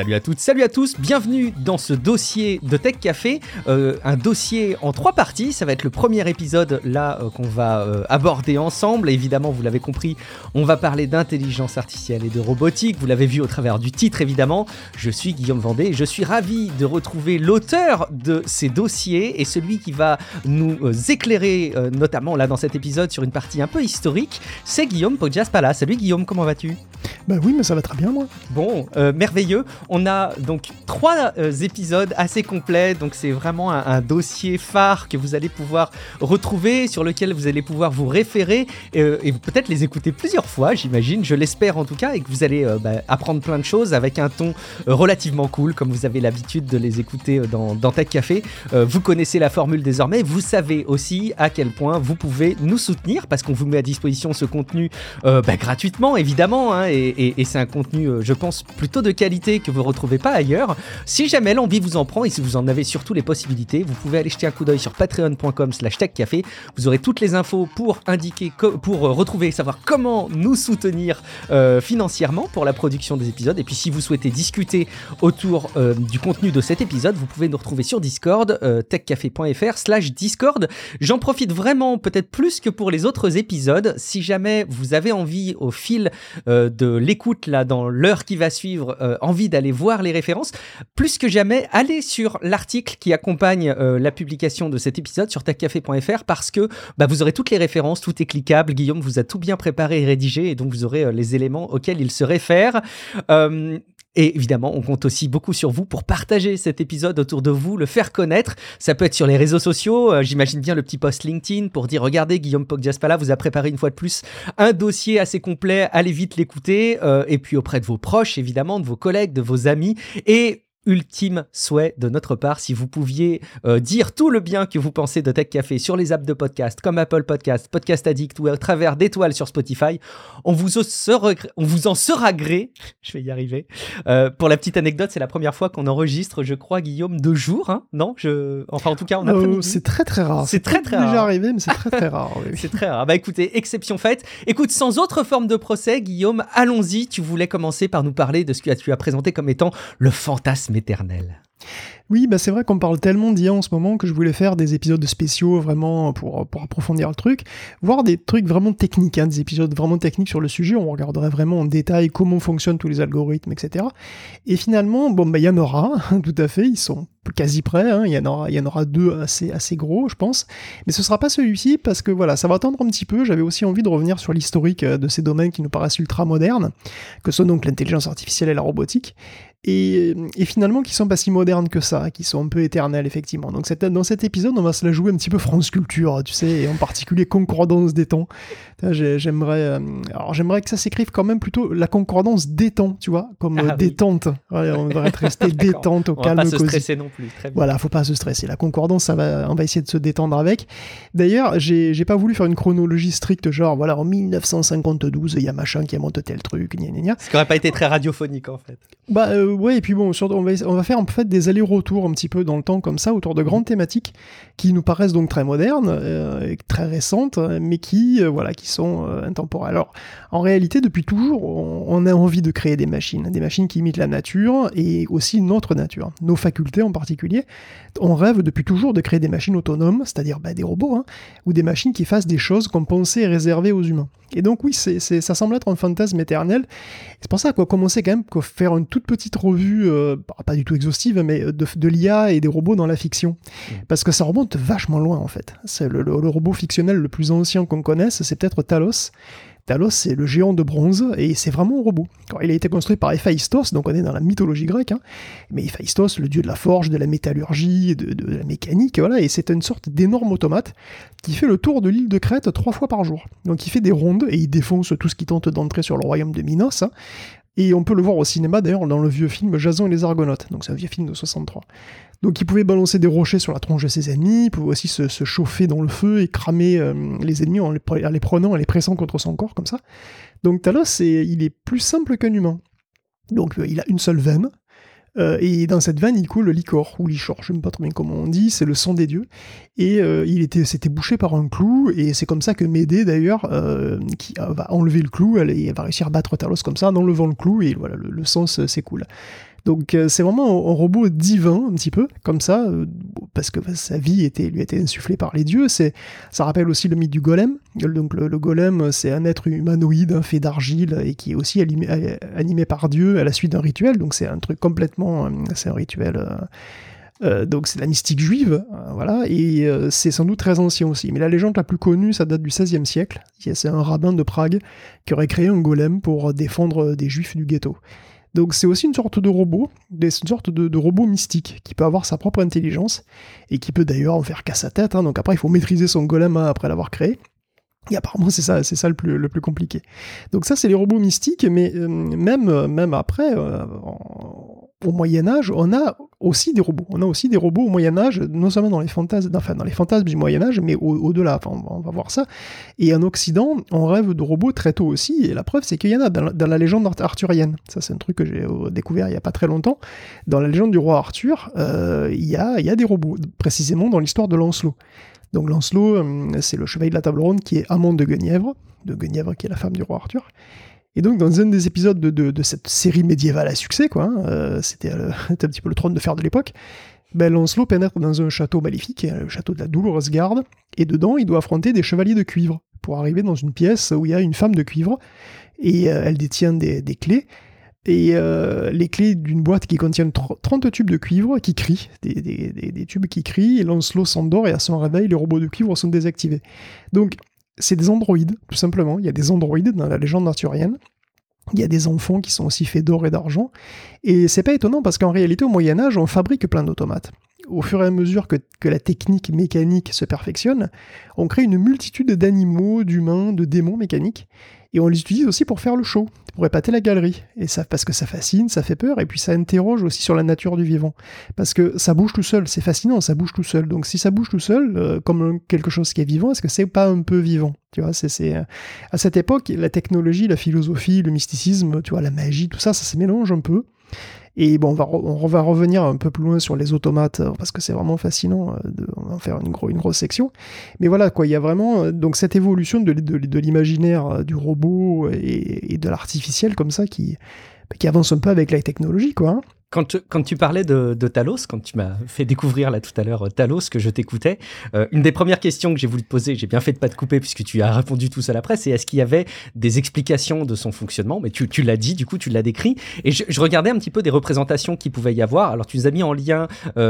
Salut à toutes, salut à tous, bienvenue dans ce dossier de Tech Café, un dossier en 3 parties. Ça va être le premier épisode là qu'on va aborder ensemble. Évidemment, vous l'avez compris, on va parler d'intelligence artificielle et de robotique. Vous l'avez vu au travers du titre évidemment. Je suis Guillaume Vendée et je suis ravi de retrouver l'auteur de ces dossiers et celui qui va nous éclairer notamment là dans cet épisode sur une partie un peu historique. C'est Guillaume Poggiaspala. Salut Guillaume, comment vas-tu ? Bah oui, mais ça va très bien moi. Bon, merveilleux. On a donc 3 épisodes assez complets, donc c'est vraiment un dossier phare que vous allez pouvoir retrouver, sur lequel vous allez pouvoir vous référer et peut-être les écouter plusieurs fois, j'imagine, je l'espère en tout cas, et que vous allez apprendre plein de choses avec un ton relativement cool, comme vous avez l'habitude de les écouter dans Tech Café. Vous connaissez la formule désormais, vous savez aussi à quel point vous pouvez nous soutenir, parce qu'on vous met à disposition ce contenu gratuitement, évidemment, hein, et c'est un contenu, je pense, plutôt de qualité que vous ne retrouvez pas ailleurs. Si jamais l'envie vous en prend et si vous en avez surtout les possibilités, vous pouvez aller jeter un coup d'œil sur patreon.com/techcafé. Vous aurez toutes les infos pour retrouver et savoir comment nous soutenir financièrement pour la production des épisodes. Et puis si vous souhaitez discuter autour du contenu de cet épisode, vous pouvez nous retrouver sur Discord, techcafé.fr/Discord. J'en profite vraiment, peut-être plus que pour les autres épisodes. Si jamais vous avez envie, au fil de l'écoute là dans l'heure qui va suivre, envie d'aller voir les références, plus que jamais, allez sur l'article qui accompagne la publication de cet épisode sur techcafé.fr, parce que vous aurez toutes les références, tout est cliquable. Guillaume vous a tout bien préparé et rédigé, et donc vous aurez les éléments auxquels il se réfère. Et évidemment, on compte aussi beaucoup sur vous pour partager cet épisode autour de vous, le faire connaître. Ça peut être sur les réseaux sociaux, j'imagine bien le petit post LinkedIn pour dire « Regardez, Guillaume Poggiaspala vous a préparé une fois de plus un dossier assez complet, allez vite l'écouter. » Et puis auprès de vos proches, évidemment, de vos collègues, de vos amis. Et ultime souhait de notre part, si vous pouviez dire tout le bien que vous pensez de Tech Café sur les apps de podcast comme Apple Podcast, Podcast Addict ou à travers d'étoiles sur Spotify, on vous en sera gré. Je vais y arriver. Pour la petite anecdote, c'est la première fois qu'on enregistre, je crois, Guillaume, 2 jours, hein, non enfin, en tout cas, on a c'est très très rare. C'est très rare. Déjà arrivé, mais c'est très très rare. Oui. C'est très rare. Écoutez, exception faite. Écoute, sans autre forme de procès, Guillaume, allons-y. Tu voulais commencer par nous parler de ce que tu as présenté comme étant le fantasme éternel. Oui, c'est vrai qu'on parle tellement d'IA en ce moment que je voulais faire des épisodes spéciaux vraiment pour approfondir le truc, voire des trucs vraiment techniques, des épisodes vraiment techniques sur le sujet, on regarderait vraiment en détail comment fonctionnent tous les algorithmes, etc. Et finalement, il y en aura, tout à fait, ils sont quasi prêts, il y en aura 2 assez gros, je pense, mais ce sera pas celui-ci parce que voilà, ça va attendre un petit peu. J'avais aussi envie de revenir sur l'historique de ces domaines qui nous paraissent ultra modernes, que sont donc l'intelligence artificielle et la robotique, et finalement qui sont pas si modernes que ça, qui sont un peu éternels effectivement. Donc dans cet épisode, on va se la jouer un petit peu France Culture, tu sais, et en particulier concordance des temps. J'aimerais que ça s'écrive quand même plutôt la concordance des temps, tu vois, comme détente. Ouais, on devrait rester détente, au calme, on va pas cosy. se stresser non plus. Très bien. Voilà, faut pas se stresser. La concordance, on va essayer de se détendre avec. D'ailleurs, j'ai pas voulu faire une chronologie stricte, genre voilà, en 1952, il y a machin qui monte tel truc, gna gna gna. Ce qui aurait pas été très radiophonique en fait. Ouais, et puis bon, on va faire en fait des allers-retours un petit peu dans le temps comme ça, autour de grandes thématiques qui nous paraissent donc très modernes, et très récentes, mais qui sont intemporelles. Alors, en réalité, depuis toujours, on a envie de créer des machines qui imitent la nature et aussi notre nature, nos facultés en particulier. On rêve depuis toujours de créer des machines autonomes, c'est-à-dire des robots, ou des machines qui fassent des choses qu'on pensait réservées aux humains. Et donc oui, ça semble être un fantasme éternel. C'est pour ça qu'on a commencé quand même à faire une toute petite revue, pas du tout exhaustive, mais de l'IA et des robots dans la fiction. Parce que ça remonte vachement loin en fait. C'est le robot fictionnel le plus ancien qu'on connaisse, c'est peut-être Talos. Talos, c'est le géant de bronze, et c'est vraiment un robot. Alors, il a été construit par Héphaïstos, donc on est dans la mythologie grecque, mais Héphaïstos, le dieu de la forge, de la métallurgie, de la mécanique, voilà, et c'est une sorte d'énorme automate qui fait le tour de l'île de Crète 3 fois par jour. Donc il fait des rondes, et il défonce tout ce qui tente d'entrer sur le royaume de Minos, et on peut le voir au cinéma, d'ailleurs, dans le vieux film Jason et les Argonautes, donc c'est un vieux film de 63. Donc il pouvait balancer des rochers sur la tronche de ses ennemis, il pouvait aussi se chauffer dans le feu et cramer les ennemis en les prenant, en les pressant contre son corps, comme ça. Donc Talos, il est plus simple qu'un humain. Donc il a une seule veine, et dans cette veine, il coule le liquor, ou lichor, je ne sais pas trop bien comment on dit, c'est le sang des dieux, et c'était bouché par un clou, et c'est comme ça que Médée, d'ailleurs, qui va enlever le clou, elle va réussir à battre Talos comme ça, en enlevant le clou, et voilà, le sang s'écoule. Donc c'est vraiment un robot divin, un petit peu, comme ça, parce que sa vie lui a été insufflée par les dieux. Ça rappelle aussi le mythe du golem. Donc le golem, c'est un être humanoïde, fait d'argile, et qui est aussi animé par Dieu à la suite d'un rituel. Donc c'est un truc complètement... c'est un rituel... donc c'est la mystique juive, voilà, et c'est sans doute très ancien aussi. Mais la légende la plus connue, ça date du XVIe siècle. C'est un rabbin de Prague qui aurait créé un golem pour défendre des juifs du ghetto. Donc c'est aussi une sorte de robot, une sorte de robot mystique, qui peut avoir sa propre intelligence, et qui peut d'ailleurs en faire qu'à sa tête, hein. Donc après il faut maîtriser son golem après l'avoir créé. Et apparemment c'est ça le plus compliqué. Donc ça c'est les robots mystiques, mais même après, au Moyen-Âge, on a aussi des robots. On a aussi des robots au Moyen-Âge, non seulement dans les fantasmes du Moyen-Âge, mais au-delà, on va voir ça. Et en Occident, on rêve de robots très tôt aussi, et la preuve c'est qu'il y en a dans la légende arthurienne. Ça c'est un truc que j'ai découvert il y a pas très longtemps. Dans la légende du roi Arthur, il y a des robots, précisément dans l'histoire de Lancelot. Donc Lancelot, c'est le chevalier de la table ronde qui est amant de Guenièvre qui est la femme du roi Arthur. Et donc dans un des épisodes de cette série médiévale à succès, c'était un petit peu le trône de fer de l'époque, Lancelot pénètre dans un château maléfique, le château de la Douloureuse Garde, et dedans il doit affronter des chevaliers de cuivre pour arriver dans une pièce où il y a une femme de cuivre, et elle détient des clés, et les clés d'une boîte qui contient 30 tubes de cuivre qui crient, des tubes qui crient, et Lancelot s'endort, et à son réveil, les robots de cuivre sont désactivés. Donc, c'est des androïdes, tout simplement. Il y a des androïdes dans la légende arthurienne. Il y a des enfants qui sont aussi faits d'or et d'argent. Et c'est pas étonnant, parce qu'en réalité, au Moyen-Âge, on fabrique plein d'automates. Au fur et à mesure que la technique mécanique se perfectionne, on crée une multitude d'animaux, d'humains, de démons mécaniques, et on les utilise aussi pour faire le show, pour épater la galerie. Et ça, parce que ça fascine, ça fait peur, et puis ça interroge aussi sur la nature du vivant. Parce que ça bouge tout seul, c'est fascinant, ça bouge tout seul. Donc si ça bouge tout seul, comme quelque chose qui est vivant, est-ce que c'est pas un peu vivant ? Tu vois, à cette époque, la technologie, la philosophie, le mysticisme, tu vois, la magie, tout ça, ça se mélange un peu. Et bon, on va revenir un peu plus loin sur les automates, parce que c'est vraiment fascinant, on va en faire une grosse section. Mais voilà, quoi, il y a vraiment donc cette évolution de l'imaginaire du robot et de l'artificiel comme ça qui avance un peu avec la technologie, quoi. Hein. Quand tu parlais de Talos, quand tu m'as fait découvrir là tout à l'heure Talos, que je t'écoutais, une des premières questions que j'ai voulu te poser, j'ai bien fait de pas te couper puisque tu as répondu tout seul après, c'est est-ce qu'il y avait des explications de son fonctionnement ? Mais tu l'as dit, du coup tu l'as décrit, et je regardais un petit peu des représentations qu'il pouvait y avoir. Alors tu nous as mis en lien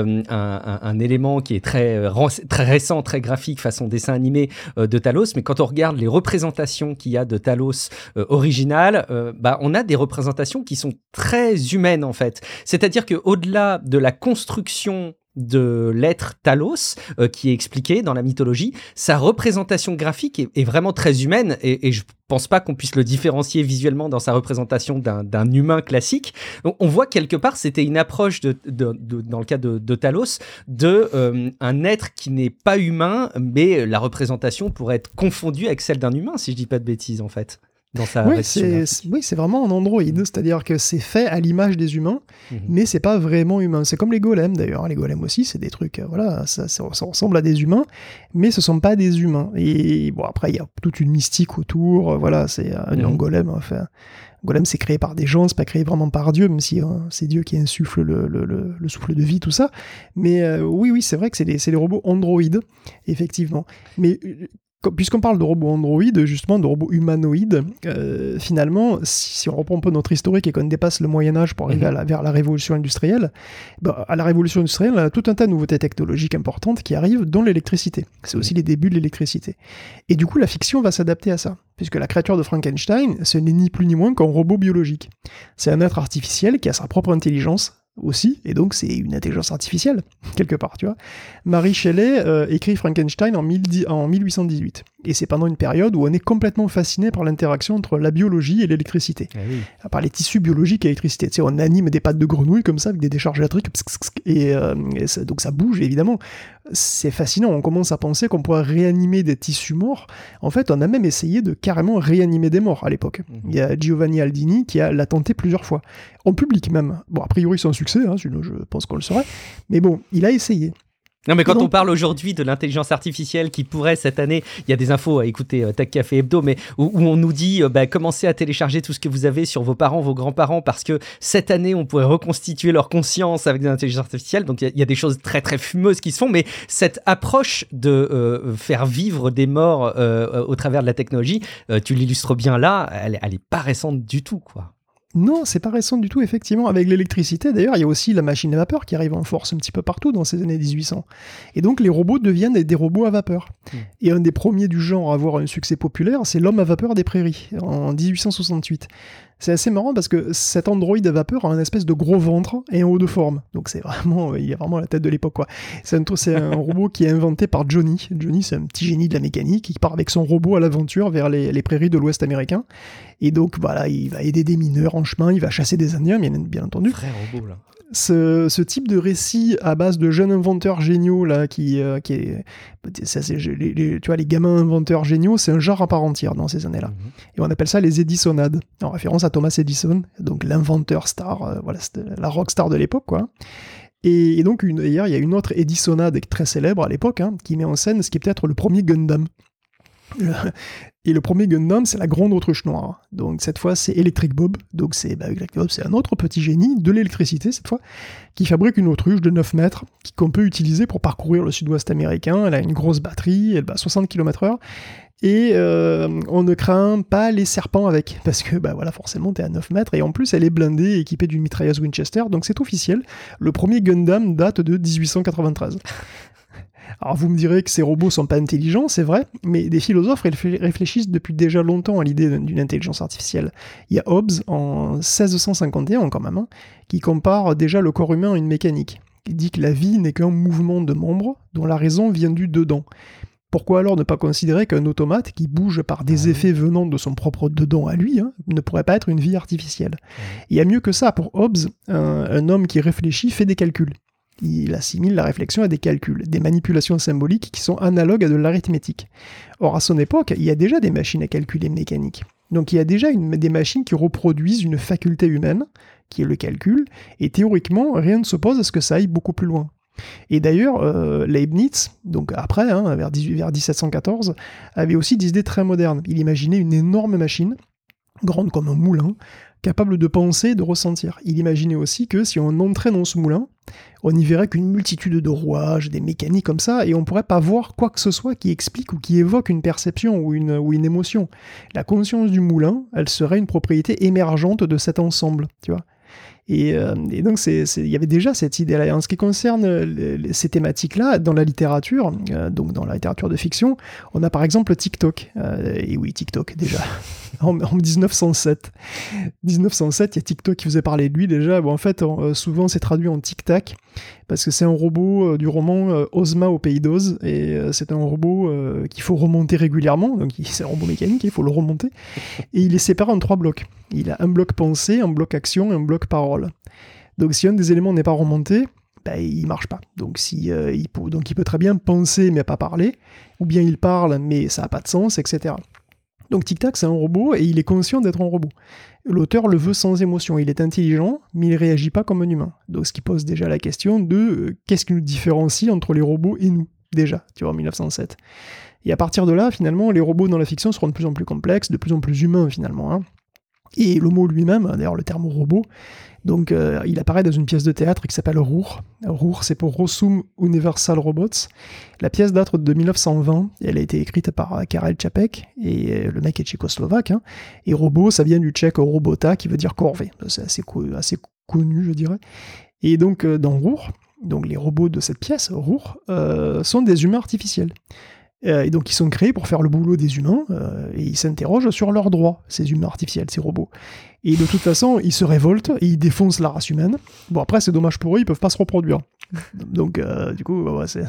un élément qui est très récent, très graphique, façon dessin animé de Talos, mais quand on regarde les représentations qu'il y a de Talos original, on a des représentations qui sont très humaines en fait. C'est-à-dire qu'au-delà de la construction de l'être Talos, qui est expliqué dans la mythologie, sa représentation graphique est vraiment très humaine, et je pense pas qu'on puisse le différencier visuellement dans sa représentation d'un humain classique. Donc, on voit quelque part, c'était une approche dans le cas de Talos, un être qui n'est pas humain, mais la représentation pourrait être confondue avec celle d'un humain, si je dis pas de bêtises, en fait. C'est vraiment un androïde, c'est-à-dire que c'est fait à l'image des humains, mais c'est pas vraiment humain. C'est comme les golems d'ailleurs. Les golems aussi, c'est des trucs, ça ressemble à des humains, mais ce sont pas des humains. Et bon, après, il y a toute une mystique autour. C'est un golem. Enfin, golem, c'est créé par des gens, c'est pas créé vraiment par Dieu, même si c'est Dieu qui insuffle le souffle de vie, tout ça. Mais oui, c'est vrai que c'est des robots androïdes, effectivement. Mais puisqu'on parle de robots androïdes, justement, de robots humanoïdes, finalement, si on reprend un peu notre historique et qu'on dépasse le Moyen-Âge pour arriver vers la Révolution industrielle, à la Révolution industrielle, on a tout un tas de nouveautés technologiques importantes qui arrivent, dont l'électricité. C'est aussi les débuts de l'électricité. Et du coup, la fiction va s'adapter à ça, puisque la créature de Frankenstein, ce n'est ni plus ni moins qu'un robot biologique. C'est un être artificiel qui a sa propre intelligence, aussi, et donc c'est une intelligence artificielle, quelque part, tu vois. Mary Shelley écrit Frankenstein en 1818, et c'est pendant une période où on est complètement fasciné par l'interaction entre la biologie et l'électricité, par les tissus biologiques et l'électricité. Tu sais, on anime des pattes de grenouille comme ça, avec des décharges électriques, et donc ça bouge, évidemment. C'est fascinant, on commence à penser qu'on pourrait réanimer des tissus morts. En fait, on a même essayé de carrément réanimer des morts à l'époque. Il y a Giovanni Aldini qui l'a tenté plusieurs fois, en public même. Bon, a priori sans succès, sinon je pense qu'on le saurait, mais bon, il a essayé. Non, mais quand donc, on parle aujourd'hui de l'intelligence artificielle qui pourrait cette année, il y a des infos à écouter Tech Café Hebdo, mais où on nous dit commencez à télécharger tout ce que vous avez sur vos parents, vos grands-parents, parce que cette année on pourrait reconstituer leur conscience avec des intelligences artificielles. Donc il y a des choses très très fumeuses qui se font, mais cette approche de faire vivre des morts au travers de la technologie, tu l'illustres bien là, elle est pas récente du tout, quoi. non, c'est pas récent du tout, effectivement. Avec l'électricité, d'ailleurs, il y a aussi la machine à vapeur qui arrive en force un petit peu partout dans ces années 1800. Et donc, les robots deviennent des robots à vapeur. Et un des premiers du genre à avoir un succès populaire, c'est l'homme à vapeur des prairies, en 1868. C'est assez marrant parce que cet androïde à vapeur a un espèce de gros ventre et un haut de forme. Donc il a vraiment la tête de l'époque, quoi. C'est un robot qui est inventé par Johnny. Johnny, c'est un petit génie de la mécanique qui part avec son robot à l'aventure vers les prairies de l'Ouest américain. Et donc voilà, il va aider des mineurs en chemin, il va chasser des Indiens, bien entendu. Vrai robot, là. Ce type de récit à base de jeunes inventeurs géniaux là, qui est, ça, c'est tu vois, les gamins inventeurs géniaux, c'est un genre à part entière dans ces années-là. Et on appelle ça les Edisonades, en référence à Thomas Edison, donc l'inventeur star, voilà, c'était la rockstar de l'époque, quoi. Et donc d'ailleurs, il y a une autre Edisonade très célèbre à l'époque, qui met en scène ce qui est peut-être le premier Gundam. Et le premier Gundam, c'est la grande autruche noire. Donc cette fois, c'est Electric Bob. Donc Electric Bob, c'est un autre petit génie de l'électricité, cette fois, qui fabrique une autruche de 9 mètres qu'on peut utiliser pour parcourir le sud-ouest américain. Elle a une grosse batterie, elle va à 60 km/h. Et on ne craint pas les serpents avec, parce que voilà, forcément, t'es à 9 mètres. Et en plus, elle est blindée, équipée d'une mitrailleuse Winchester. Donc c'est officiel. Le premier Gundam date de 1893. Alors vous me direz que ces robots sont pas intelligents, c'est vrai, mais des philosophes réfléchissent depuis déjà longtemps à l'idée d'une intelligence artificielle. Il y a Hobbes, en 1651 quand même, qui compare déjà le corps humain à une mécanique. Il dit que la vie n'est qu'un mouvement de membres dont la raison vient du dedans. Pourquoi alors ne pas considérer qu'un automate qui bouge par des effets venant de son propre dedans à lui ne pourrait pas être une vie artificielle? Il y a mieux que ça, pour Hobbes, un homme qui réfléchit fait des calculs. Il assimile la réflexion à des calculs, des manipulations symboliques qui sont analogues à de l'arithmétique. Or, à son époque, il y a déjà des machines à calculer mécaniques. Donc il y a déjà des machines qui reproduisent une faculté humaine, qui est le calcul, et théoriquement, rien ne s'oppose à ce que ça aille beaucoup plus loin. Et d'ailleurs, Leibniz, donc après, vers 1714, avait aussi des idées très modernes. Il imaginait une énorme machine, grande comme un moulin, capable de penser et de ressentir. Il imaginait aussi que si on entrait dans ce moulin, on y verrait qu'une multitude de rouages, des mécaniques comme ça, et on ne pourrait pas voir quoi que ce soit qui explique ou qui évoque une perception ou une émotion. La conscience du moulin, elle serait une propriété émergente de cet ensemble, tu vois. Et donc, il y avait déjà cette idée-là. En ce qui concerne ces thématiques-là, dans la littérature, donc dans la littérature de fiction, on a par exemple TikTok. Et oui, TikTok, déjà. En 1907. 1907, il y a TikTok qui faisait parler de lui déjà. Bon, en fait, souvent, c'est traduit en tic-tac, parce que c'est un robot du roman Ozma au pays d'Oz, et c'est un robot qu'il faut remonter régulièrement. Donc, c'est un robot mécanique, il faut le remonter. Et il est séparé en 3 blocs. Il a un bloc pensée, un bloc action et un bloc parole. Donc si un des éléments n'est pas remonté, il marche pas. Donc il peut très bien penser mais pas parler, ou bien il parle mais ça n'a pas de sens, etc. Donc Tic Tac, c'est un robot et il est conscient d'être un robot. L'auteur le veut sans émotion. Il est intelligent, mais il réagit pas comme un humain. Donc ce qui pose déjà la question de qu'est-ce qui nous différencie entre les robots et nous, déjà, tu vois, en 1907. Et à partir de là, finalement, les robots dans la fiction seront de plus en plus complexes, de plus en plus humains, finalement. Et le mot lui-même, d'ailleurs le terme robot, donc il apparaît dans une pièce de théâtre qui s'appelle Roer. Roer, c'est pour Rossum Universal Robots. La pièce date de 1920, et elle a été écrite par Karel Čapek, et le mec est tchécoslovaque. Et robot, ça vient du tchèque robota, qui veut dire corvée. C'est assez connu, je dirais. Et donc dans Roer, donc les robots de cette pièce, Roer, sont des humains artificiels. Et donc ils sont créés pour faire le boulot des humains, et ils s'interrogent sur leurs droits, ces humains artificiels, ces robots. Et de toute façon, ils se révoltent, et ils défoncent la race humaine. Bon, après, c'est dommage pour eux, ils peuvent pas se reproduire. Donc, du coup,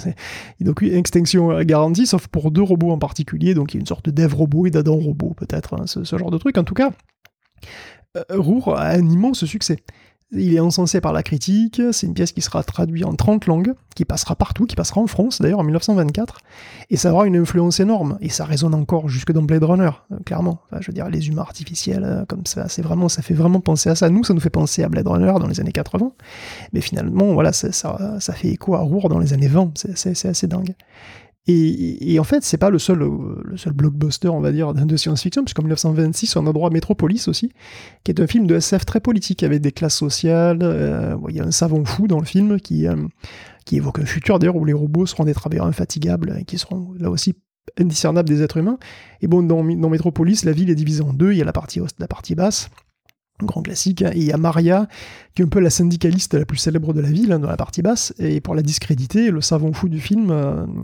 donc une extinction garantie, sauf pour 2 robots en particulier, donc il y a une sorte d'Ève robot et d'Adam robot, peut-être, ce genre de truc. En tout cas, Roer a un immense succès. Il est encensé par la critique, c'est une pièce qui sera traduite en 30 langues, qui passera partout, qui passera en France d'ailleurs en 1924, et ça aura une influence énorme, et ça résonne encore jusque dans Blade Runner, clairement. Enfin, je veux dire, les humains artificiels, comme ça, ça fait vraiment penser à ça. Nous, ça nous fait penser à Blade Runner dans les années 80, mais finalement, voilà, ça fait écho à Roar dans les années 20, c'est assez dingue. Et en fait, c'est pas le seul blockbuster, on va dire, de science-fiction, puisqu'en 1926, on a droit à Metropolis aussi, qui est un film de SF très politique, avec des classes sociales. Il y a un savant fou dans le film qui évoque un futur, d'ailleurs, où les robots seront des travailleurs infatigables, et qui seront, là aussi, indiscernables des êtres humains. Et bon, dans Metropolis, la ville est divisée en deux, il y a la partie haute, la partie basse, un grand classique, et il y a Maria, qui est un peu la syndicaliste la plus célèbre de la ville, dans la partie basse, et pour la discréditer, le savant fou du film...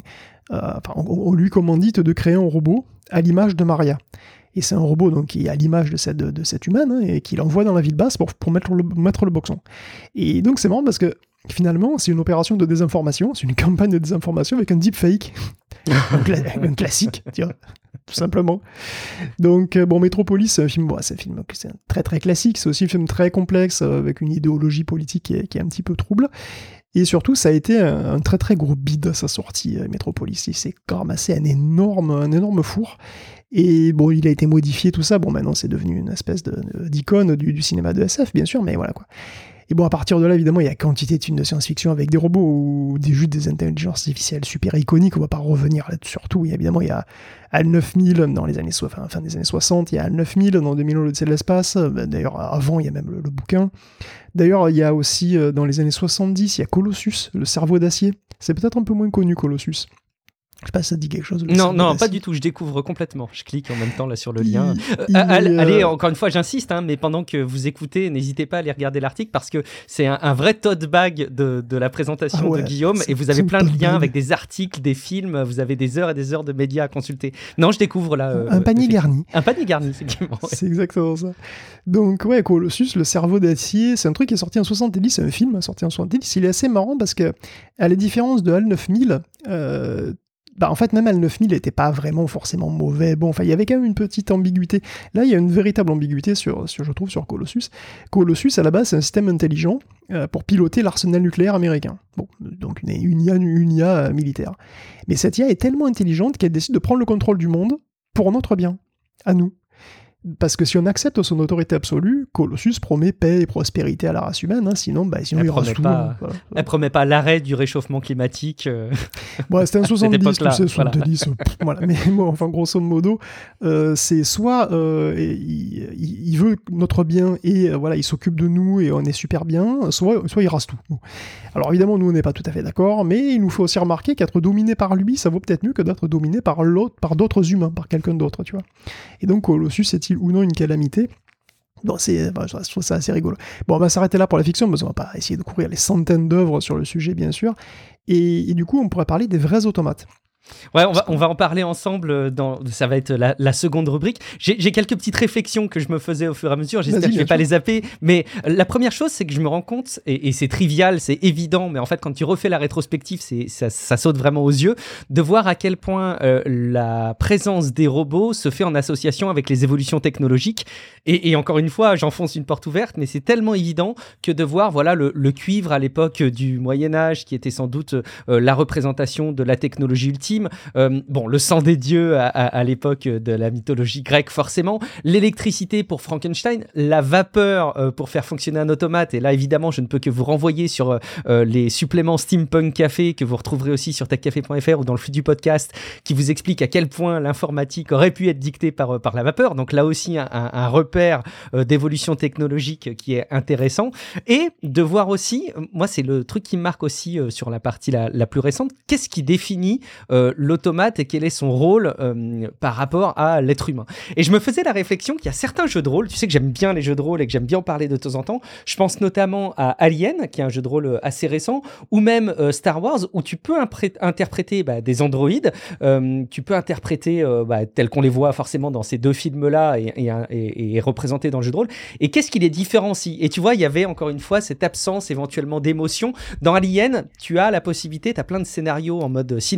on lui commandite de créer un robot à l'image de Maria. Et c'est un robot donc, qui est à l'image de cette humaine, et qu'il envoie dans la ville basse pour mettre le boxon. Et donc c'est marrant parce que finalement, c'est une opération de désinformation, c'est une campagne de désinformation avec un deepfake. un classique, tu vois, tout simplement. Donc, Metropolis, c'est un film c'est très très classique, c'est aussi un film très complexe, avec une idéologie politique qui est un petit peu trouble. Et surtout, ça a été un très très gros bide à sa sortie, Metropolis. Il s'est ramassé un énorme four. Et bon, il a été modifié, tout ça. Bon, maintenant, c'est devenu une espèce d'icône du cinéma de SF, bien sûr, mais voilà quoi. Et bon, à partir de là, évidemment, il y a quantité de films de science-fiction avec des robots ou des intelligences artificielles super iconiques. On va pas revenir là-dessus. Surtout, évidemment, il y a HAL 9000 dans les années fin des années 60, il y a HAL 9000 dans 2000 l'Odyssée de l'espace. D'ailleurs, avant, il y a même le bouquin. D'ailleurs, il y a aussi, dans les années 70, il y a Colossus, le cerveau d'acier. C'est peut-être un peu moins connu, Colossus. Je sais pas si ça te dit quelque chose. Non, pas du tout. Je découvre complètement. Je clique en même temps là sur le lien. Allez, encore une fois, j'insiste, mais pendant que vous écoutez, n'hésitez pas à aller regarder l'article parce que c'est un vrai tote bag de la présentation de Guillaume et vous avez plein de liens avec des articles, des films. Vous avez des heures et des heures de médias à consulter. Non, je découvre là. Un panier garni. Un panier garni, effectivement. Ouais. C'est exactement ça. Donc, Colossus, le cerveau d'acier, c'est un truc qui est sorti en 70. C'est un film sorti en 70. Il est assez marrant parce que, à la différence de HAL 9000, en fait, même HAL 9000 n'était pas vraiment forcément mauvais. Bon, enfin, il y avait quand même une petite ambiguïté. Là, il y a une véritable ambiguïté je trouve, sur Colossus. Colossus, à la base, c'est un système intelligent pour piloter l'arsenal nucléaire américain. Bon, donc une IA militaire. Mais cette IA est tellement intelligente qu'elle décide de prendre le contrôle du monde pour notre bien, à nous. Parce que si on accepte son autorité absolue, Colossus promet paix et prospérité à la race humaine, sinon il rase tout. Elle promet pas l'arrêt du réchauffement climatique. C'était un 70, tu sais, 70. Voilà. Mais bon, enfin, grosso modo, c'est soit il veut notre bien et il s'occupe de nous et on est super bien, soit il rase tout. Bon. Alors évidemment, nous on n'est pas tout à fait d'accord, mais il nous faut aussi remarquer qu'être dominé par lui, ça vaut peut-être mieux que d'être dominé par d'autres humains, par quelqu'un d'autre, tu vois. Et donc Colossus est-il ou non une calamité? Bon, je trouve ça assez rigolo. Bon, on va s'arrêter là pour la fiction, parce qu'on va pas essayer de courir les centaines d'œuvres sur le sujet, bien sûr. Et du coup, on pourrait parler des vrais automates. Ouais, on va en parler ensemble. Ça va être la seconde rubrique. J'ai quelques petites réflexions que je me faisais au fur et à mesure. J'espère que je vais pas les zapper. Mais la première chose, c'est que je me rends compte, et c'est trivial, c'est évident, mais en fait, quand tu refais la rétrospective, ça saute vraiment aux yeux, de voir à quel point la présence des robots se fait en association avec les évolutions technologiques. Et encore une fois, j'enfonce une porte ouverte, mais c'est tellement évident que de voir le cuivre à l'époque du Moyen-Âge, qui était sans doute la représentation de la technologie ultime. Le sang des dieux à l'époque de la mythologie grecque, forcément. L'électricité pour Frankenstein, la vapeur pour faire fonctionner un automate. Et là, évidemment, je ne peux que vous renvoyer sur les suppléments Steampunk Café que vous retrouverez aussi sur techcafé.fr ou dans le flux du podcast qui vous explique à quel point l'informatique aurait pu être dictée par la vapeur. Donc là aussi, un repère d'évolution technologique qui est intéressant. Et de voir aussi, moi, c'est le truc qui me marque aussi sur la partie la plus récente, qu'est-ce qui définit l'automate et quel est son rôle par rapport à l'être humain. Et je me faisais la réflexion qu'il y a certains jeux de rôle, tu sais que j'aime bien les jeux de rôle et que j'aime bien en parler de temps en temps, je pense notamment à Alien, qui est un jeu de rôle assez récent, ou même Star Wars, où tu peux interpréter des androïdes, tu peux interpréter tels qu'on les voit forcément dans ces deux films-là et représentés dans le jeu de rôle. Et qu'est-ce qui les différencie? Et tu vois, il y avait encore une fois cette absence éventuellement d'émotion. Dans Alien, tu as la possibilité, tu as plein de scénarios en mode cinématique,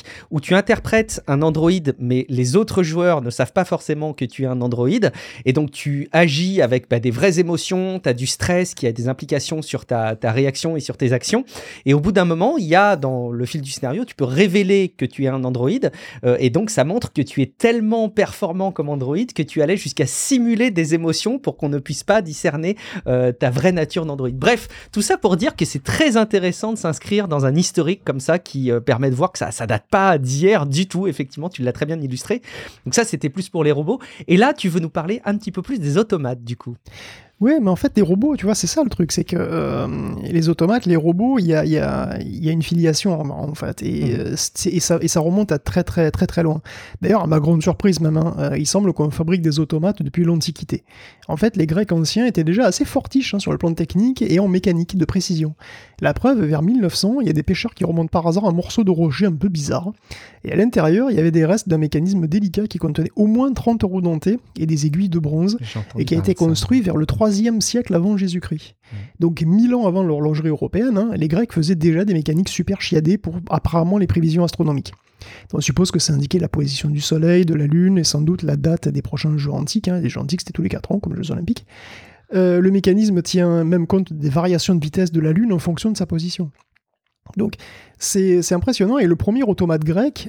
où tu interprètes un androïde, mais les autres joueurs ne savent pas forcément que tu es un androïde. Et donc, tu agis avec des vraies émotions, tu as du stress qui a des implications sur ta réaction et sur tes actions. Et au bout d'un moment, il y a dans le fil du scénario, tu peux révéler que tu es un androïde. Et donc, ça montre que tu es tellement performant comme androïde que tu allais jusqu'à simuler des émotions pour qu'on ne puisse pas discerner ta vraie nature d'androïde. Bref, tout ça pour dire que c'est très intéressant de s'inscrire dans un historique comme ça qui permet de voir que ça date pas d'hier du tout. Effectivement, tu l'as très bien illustré. Donc ça, c'était plus pour les robots. Et là, tu veux nous parler un petit peu plus des automates, du coup. Ouais, mais en fait, les robots, tu vois, c'est ça le truc, c'est que les automates, les robots, il y a une filiation en fait, et ça remonte à très très très très loin. D'ailleurs, à ma grande surprise même, il semble qu'on fabrique des automates depuis l'Antiquité. En fait, les Grecs anciens étaient déjà assez fortiches sur le plan technique et en mécanique de précision. La preuve, vers 1900, il y a des pêcheurs qui remontent par hasard un morceau de rocher un peu bizarre, et à l'intérieur, il y avait des restes d'un mécanisme délicat qui contenait au moins 30 roues dentées et des aiguilles de bronze, et qui a été construit vers le 3e siècle avant Jésus-Christ. Donc 1000 ans avant l'horlogerie européenne, les Grecs faisaient déjà des mécaniques super chiadées pour apparemment les prévisions astronomiques. Donc, on suppose que ça indiquait la position du Soleil, de la Lune et sans doute la date des prochains Jeux antiques. Les Jeux antiques c'était tous les 4 ans comme les Jeux Olympiques. Le mécanisme tient même compte des variations de vitesse de la Lune en fonction de sa position. Donc c'est impressionnant, et le premier automate grec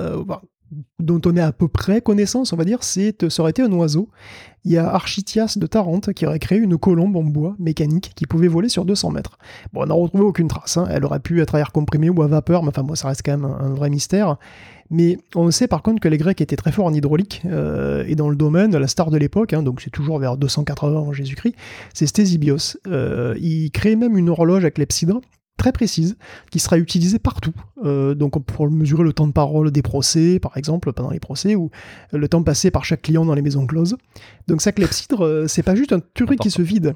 dont on a à peu près connaissance, on va dire, ça aurait été un oiseau. Il y a Architias de Tarente qui aurait créé une colombe en bois mécanique qui pouvait voler sur 200 mètres. Bon, on n'a retrouvé aucune trace, elle aurait pu être à air comprimé ou à vapeur, mais enfin, ça reste quand même un vrai mystère. Mais on sait par contre que les Grecs étaient très forts en hydraulique, et dans le domaine, la star de l'époque, donc c'est toujours vers 280 avant Jésus-Christ, c'est Stésibios. Il crée même une horloge à clepsydre, très précise, qui sera utilisée partout. Donc pour mesurer le temps de parole des procès, par exemple, pendant les procès, ou le temps passé par chaque client dans les maisons closes. Donc ça, clepsydre, c'est pas juste un truc qui se vide.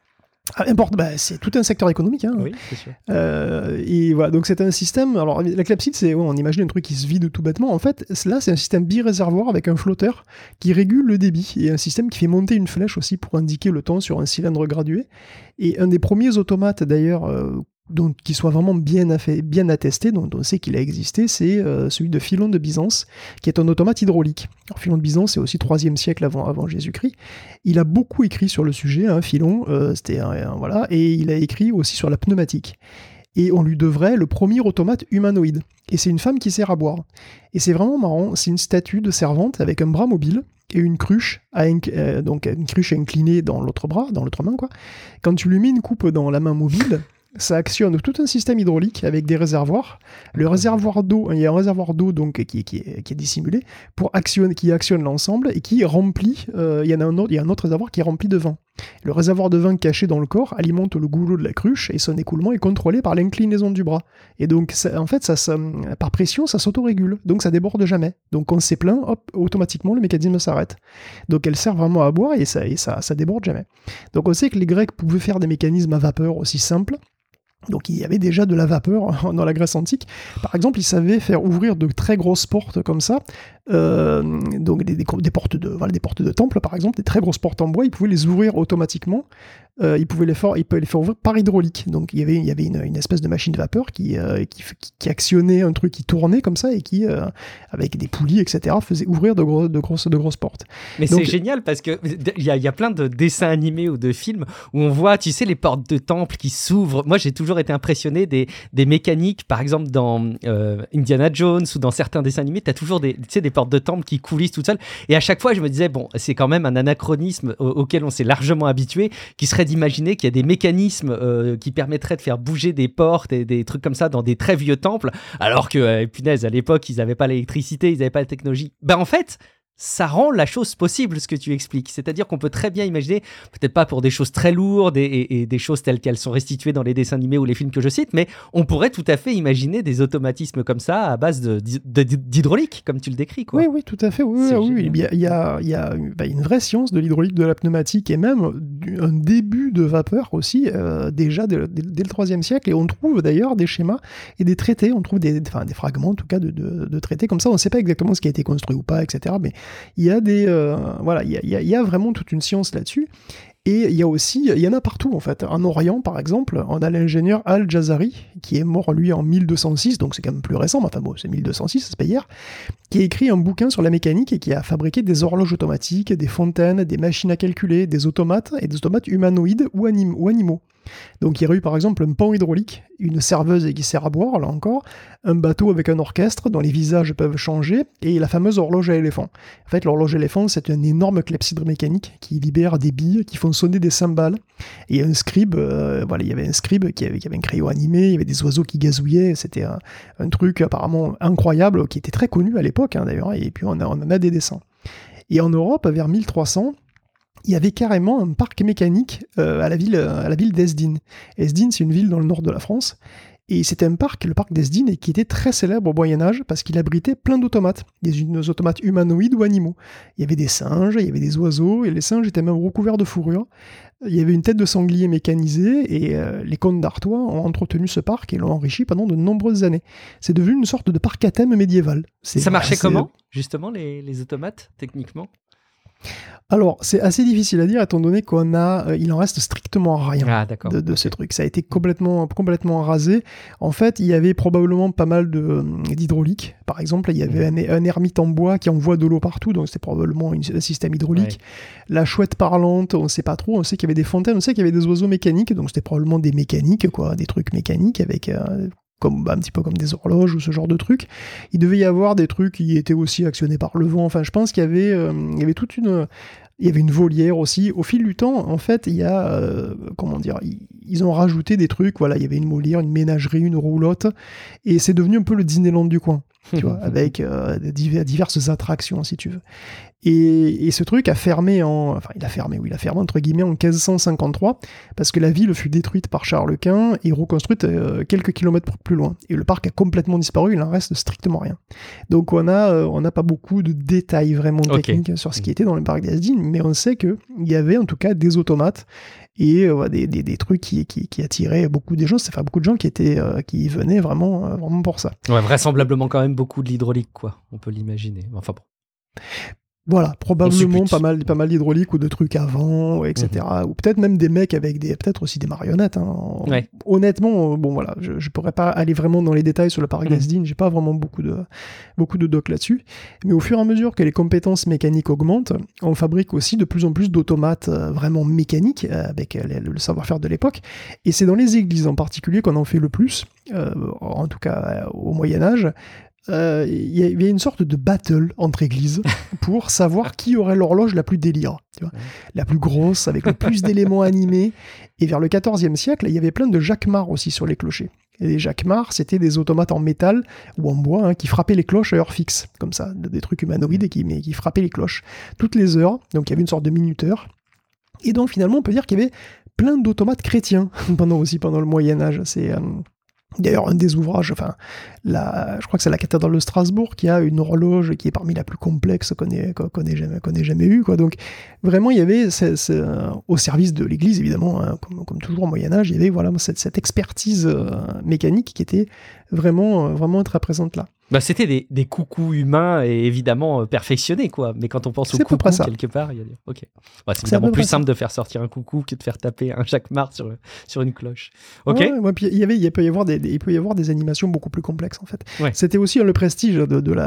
C'est tout un secteur économique. Oui, c'est sûr. Et voilà, donc c'est un système. Alors la clepsydre, on imagine un truc qui se vide tout bêtement. En fait, là, c'est un système biréservoir avec un flotteur qui régule le débit, et un système qui fait monter une flèche aussi pour indiquer le temps sur un cylindre gradué. Et un des premiers automates, d'ailleurs, qui soit vraiment bien attesté, dont on sait qu'il a existé, c'est celui de Philon de Byzance, qui est un automate hydraulique. Alors, Philon de Byzance, c'est aussi 3e siècle avant Jésus-Christ. Il a beaucoup écrit sur le sujet, Philon, voilà, et il a écrit aussi sur la pneumatique. Et on lui devrait le premier automate humanoïde. Et c'est une femme qui sert à boire. Et c'est vraiment marrant, c'est une statue de servante avec un bras mobile et une cruche donc une cruche inclinée dans l'autre bras, dans l'autre main, quoi. Quand tu lui mets une coupe dans la main mobile, ça actionne tout un système hydraulique avec des réservoirs. Le réservoir d'eau, il y a un réservoir d'eau donc qui est dissimulé qui actionne l'ensemble et qui remplit. Il y a un autre réservoir qui est rempli de vin. Le réservoir de vin caché dans le corps alimente le goulot de la cruche et son écoulement est contrôlé par l'inclinaison du bras. Et donc, en fait, par pression, ça s'autorégule. Donc, ça déborde jamais. Donc, quand c'est plein, hop, automatiquement, le mécanisme s'arrête. Donc, elle sert vraiment à boire et ça déborde jamais. Donc, on sait que les Grecs pouvaient faire des mécanismes à vapeur aussi simples. Donc il y avait déjà de la vapeur dans la Grèce antique. Par exemple, ils savaient faire ouvrir de très grosses portes comme ça, donc des portes de temple par exemple, des très grosses portes en bois. Ils pouvaient les ouvrir automatiquement. Ils pouvaient les faire ouvrir par hydraulique. Donc il y avait une espèce de machine de vapeur qui actionnait un truc qui tournait comme ça et qui, avec des poulies, etc., faisait ouvrir de grosses portes. Mais donc, c'est génial parce que il y a plein de dessins animés ou de films où on voit, tu sais, les portes de temple qui s'ouvrent. Moi, j'ai toujours été impressionné des mécaniques, par exemple dans Indiana Jones ou dans certains dessins animés, tu as toujours des portes de temple qui coulissent toutes seules. Et à chaque fois, je me disais, bon, c'est quand même un anachronisme auquel on s'est largement habitué, qui serait d'imaginer qu'il y a des mécanismes qui permettraient de faire bouger des portes et des trucs comme ça dans des très vieux temples, alors que, punaise, à l'époque, ils n'avaient pas l'électricité, ils n'avaient pas la technologie. Ben, en fait, ça rend la chose possible, ce que tu expliques. C'est-à-dire qu'on peut très bien imaginer, peut-être pas pour des choses très lourdes et des choses telles qu'elles sont restituées dans les dessins animés ou les films que je cite, mais on pourrait tout à fait imaginer des automatismes comme ça à base d'hydraulique, comme tu le décris, quoi. Oui, tout à fait. Oui. Il y a une vraie science de l'hydraulique, de la pneumatique et même un début de vapeur aussi, déjà dès le 3e siècle. Et on trouve d'ailleurs des schémas et des traités. On trouve des fragments, en tout cas, de traités comme ça. On ne sait pas exactement ce qui a été construit ou pas, etc. Mais il y a il y a vraiment toute une science là-dessus. Et il y en a partout en fait. En Orient par exemple, on a l'ingénieur Al-Jazari, qui est mort lui en 1206, donc c'est quand même plus récent, mais enfin bon, c'est 1206, c'est pas hier, qui a écrit un bouquin sur la mécanique et qui a fabriqué des horloges automatiques, des fontaines, des machines à calculer, des automates, et des automates humanoïdes ou animaux. Donc il y aurait eu par exemple un pont hydraulique, une serveuse qui sert à boire, là encore, un bateau avec un orchestre dont les visages peuvent changer, et la fameuse horloge à éléphant. En fait, l'horloge à éléphant, c'est un énorme clepsydre mécanique qui libère des billes qui font sonner des cymbales. Et un scribe, il y avait un scribe qui avait un crayon animé, il y avait des oiseaux qui gazouillaient, c'était un truc apparemment incroyable, qui était très connu à l'époque d'ailleurs, et puis on en a des dessins. Et en Europe, vers 1300, il y avait carrément un parc mécanique à la ville d'Esdin. Esdin, c'est une ville dans le nord de la France, et c'était un parc, le parc d'Esdin, qui était très célèbre au Moyen-Âge parce qu'il abritait plein d'automates, des automates humanoïdes ou animaux. Il y avait des singes, il y avait des oiseaux, et les singes étaient même recouverts de fourrure. Il y avait une tête de sanglier mécanisée, et les comtes d'Artois ont entretenu ce parc et l'ont enrichi pendant de nombreuses années. C'est devenu une sorte de parc à thème médiéval. Ça marchait comment, justement, les automates, techniquement ? Alors, c'est assez difficile à dire étant donné il en reste strictement rien de ces trucs. Ça a été complètement rasé. En fait, il y avait probablement pas mal d'hydraulique. Par exemple, il y avait un ermite en bois qui envoie de l'eau partout, donc c'est probablement un système hydraulique. Ouais. La chouette parlante, on ne sait pas trop. On sait qu'il y avait des fontaines, on sait qu'il y avait des oiseaux mécaniques, donc c'était probablement des mécaniques, des trucs mécaniques avec... un petit peu comme des horloges ou ce genre de trucs. Il devait y avoir des trucs qui étaient aussi actionnés par le vent. Enfin, je pense qu'il y avait il y avait une volière aussi. Au fil du temps, en fait, il y a ils ont rajouté des trucs. Voilà, il y avait une volière, une ménagerie, une roulotte, et c'est devenu un peu le Disneyland du coin. Tu vois, avec diverses attractions, si tu veux. Et ce truc a fermé il a fermé entre guillemets en 1553, parce que la ville fut détruite par Charles Quint et reconstruite quelques kilomètres plus loin. Et le parc a complètement disparu, il en reste strictement rien. Donc on n'a pas beaucoup de détails vraiment techniques sur ce qui était dans le parc d'Esdin, mais on sait qu'il y avait en tout cas des automates, et des trucs qui attiraient beaucoup des gens. Ça fait beaucoup de gens qui venaient vraiment pour ça. Ouais, vraisemblablement quand même beaucoup de l'hydraulique, quoi. On peut l'imaginer. Enfin bon. Voilà, probablement pas mal d'hydraulique ou de trucs avant, etc. Ou peut-être même des mecs avec peut-être aussi des marionnettes. Ouais. Honnêtement, je pourrais pas aller vraiment dans les détails sur le parc d'Esdin, j'ai pas vraiment beaucoup de docs là-dessus. Mais au fur et à mesure que les compétences mécaniques augmentent, on fabrique aussi de plus en plus d'automates vraiment mécaniques, avec le savoir-faire de l'époque. Et c'est dans les églises en particulier qu'on en fait le plus, en tout cas au Moyen-Âge. Il y avait une sorte de battle entre églises pour savoir qui aurait l'horloge la plus délire, tu vois, la plus grosse, avec le plus d'éléments animés. Et vers le XIVe siècle, il y avait plein de jacquemars aussi sur les clochers. Et les jacquemars, c'était des automates en métal ou en bois qui frappaient les cloches à heure fixe, comme ça, des trucs humanoïdes qui frappaient les cloches toutes les heures. Donc il y avait une sorte de minuteur. Et donc finalement, on peut dire qu'il y avait plein d'automates chrétiens pendant le Moyen-Âge. C'est... D'ailleurs, un des ouvrages, je crois que c'est la cathédrale de Strasbourg qui a une horloge qui est parmi la plus complexe qu'on ait jamais eue, quoi. Donc, vraiment, il y avait, au service de l'Église, évidemment, comme toujours au Moyen-Âge, il y avait cette expertise mécanique qui était vraiment très présente là. C'était des coucous humains et évidemment perfectionnés, quoi. Mais quand on pense au coucou, quelque part, il y a des... Ok. C'est évidemment plus simple de faire sortir un coucou que de faire taper un jacquemart sur une cloche. Ok. Ouais, puis il peut y avoir des animations beaucoup plus complexes en fait. Ouais. C'était aussi le prestige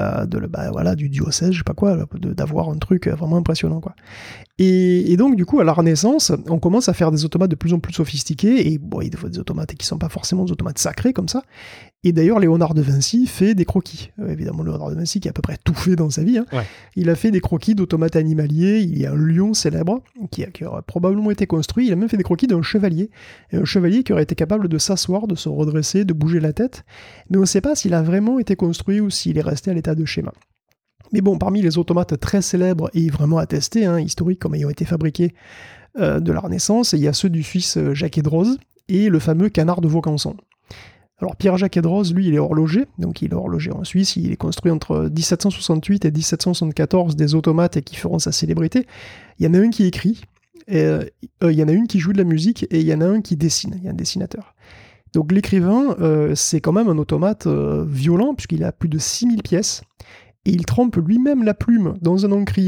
du diocèse, je sais pas quoi, d'avoir un truc vraiment impressionnant, quoi. Et donc du coup à la Renaissance, on commence à faire des automates de plus en plus sophistiqués, et il faut des automates qui sont pas forcément des automates sacrés comme ça. Et d'ailleurs, Léonard de Vinci fait des croquis. Évidemment, Léonard de Vinci qui a à peu près tout fait dans sa vie. Ouais. Il a fait des croquis d'automates animaliers. Il y a un lion célèbre qui aurait probablement été construit. Il a même fait des croquis d'un chevalier. Et un chevalier qui aurait été capable de s'asseoir, de se redresser, de bouger la tête. Mais on ne sait pas s'il a vraiment été construit ou s'il est resté à l'état de schéma. Mais bon, parmi les automates très célèbres et vraiment attestés, historiques comme ayant été fabriqués de la Renaissance, il y a ceux du Suisse Jacques-Edroz et le fameux canard de Vaucanson. Alors Pierre-Jacques Edroz, lui, il est horloger, donc il est horloger en Suisse, il est construit entre 1768 et 1774 des automates qui feront sa célébrité. Il y en a un qui écrit, il y en a une qui joue de la musique, et il y en a un qui dessine, il y a un dessinateur. Donc l'écrivain, c'est quand même un automate violent, puisqu'il a plus de 6000 pièces, et il trempe lui-même la plume dans un encrier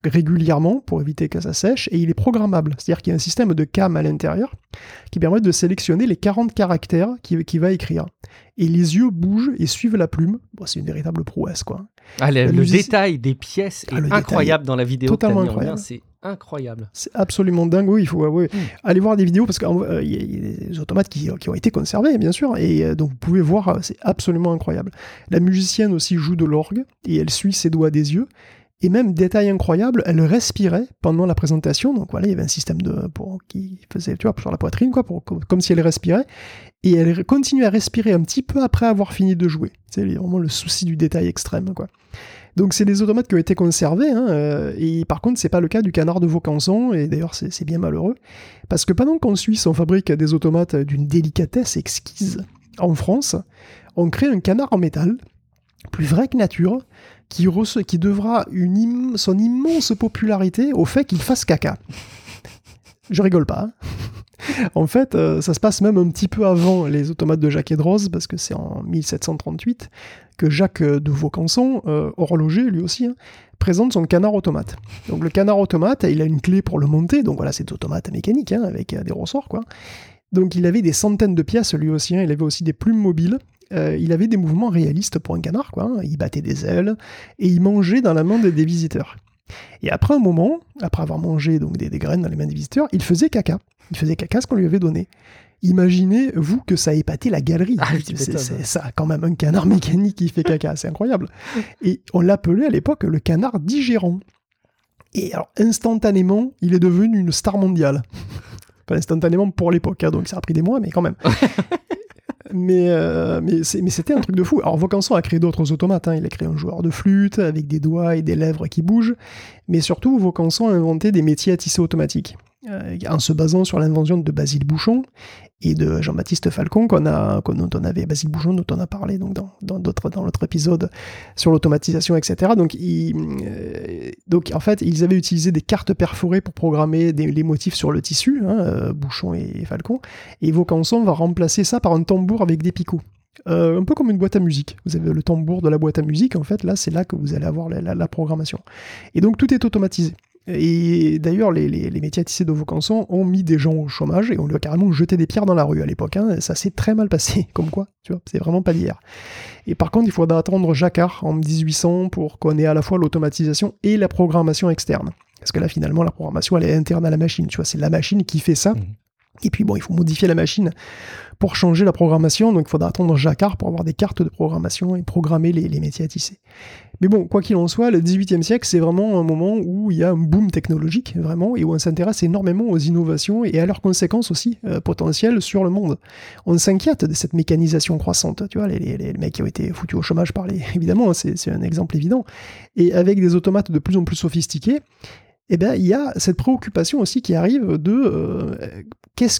régulièrement pour éviter que ça sèche, et il est programmable. C'est-à-dire qu'il y a un système de cam à l'intérieur qui permet de sélectionner les 40 caractères qu'il va écrire. Et les yeux bougent et suivent la plume. Bon, c'est une véritable prouesse, quoi. Ah, le détail des pièces est incroyable dans la vidéo. Totalement incroyable. C'est incroyable. C'est absolument dingue, oui, il faut aller voir des vidéos, parce qu'il y a des automates qui ont été conservés, bien sûr, et donc vous pouvez voir, c'est absolument incroyable. La musicienne aussi joue de l'orgue, et elle suit ses doigts des yeux, et même, détail incroyable, elle respirait pendant la présentation, donc voilà, il y avait un système qui faisait, tu vois, sur la poitrine, quoi, comme si elle respirait, et elle continuait à respirer un petit peu après avoir fini de jouer. C'est vraiment le souci du détail extrême, quoi. Donc c'est des automates qui ont été conservés, et par contre c'est pas le cas du canard de Vaucanson, et d'ailleurs c'est bien malheureux, parce que pendant qu'en Suisse on fabrique des automates d'une délicatesse exquise, en France, on crée un canard en métal, plus vrai que nature, qui devra son immense popularité au fait qu'il fasse caca. Je rigole pas, hein. En fait, ça se passe même un petit peu avant les automates de Jacques Edroz, parce que c'est en 1738 que Jacques de Vaucanson, horloger lui aussi, présente son canard automate. Donc le canard automate, il a une clé pour le monter, donc voilà, c'est automate mécanique, avec des ressorts, quoi. Donc il avait des centaines de pièces lui aussi, il avait aussi des plumes mobiles, il avait des mouvements réalistes pour un canard, quoi. Il battait des ailes, et il mangeait dans la main des visiteurs. Et après un moment, après avoir mangé donc des graines dans les mains des visiteurs, il faisait caca. Il faisait caca ce qu'on lui avait donné. Imaginez-vous que ça a épaté la galerie. C'est ça, quand même, un canard mécanique qui fait caca, c'est incroyable. Et on l'appelait à l'époque le canard digérant. Et alors, instantanément, il est devenu une star mondiale. Pas instantanément pour l'époque, donc ça a pris des mois, mais quand même. Mais c'était un truc de fou. Alors Vaucanson a créé d'autres automates, il a créé un joueur de flûte avec des doigts et des lèvres qui bougent, mais surtout Vaucanson a inventé des métiers à tisser automatiques, en se basant sur l'invention de Basile Bouchon et de Jean-Baptiste Falcon, Basile Bouchon dont on a parlé donc dans l'autre épisode sur l'automatisation, etc. Donc en fait, ils avaient utilisé des cartes perforées pour programmer les motifs sur le tissu, Bouchon et Falcon, et Vaucanson va remplacer ça par un tambour avec des picots. Un peu comme une boîte à musique. Vous avez le tambour de la boîte à musique, en fait, là, c'est là que vous allez avoir la programmation. Et donc, tout est automatisé. Et d'ailleurs, les métiers à tisser de Vaucanson ont mis des gens au chômage et on lui a carrément jeté des pierres dans la rue à l'époque. Ça s'est très mal passé, comme quoi, tu vois, c'est vraiment pas d'hier. Et par contre, il faudra attendre Jacquard en 1800 pour qu'on ait à la fois l'automatisation et la programmation externe. Parce que là, finalement, la programmation, elle est interne à la machine, tu vois, c'est la machine qui fait ça. Et puis bon, il faut modifier la machine pour changer la programmation, donc il faudra attendre Jacquard pour avoir des cartes de programmation et programmer les métiers à tisser. Mais bon, quoi qu'il en soit, le XVIIIe siècle, c'est vraiment un moment où il y a un boom technologique, vraiment, et où on s'intéresse énormément aux innovations et à leurs conséquences aussi potentielles sur le monde. On s'inquiète de cette mécanisation croissante, tu vois, les mecs qui ont été foutus au chômage par évidemment, c'est un exemple évident, et avec des automates de plus en plus sophistiqués, eh bien, il y a cette préoccupation aussi qui arrive de qu'est-ce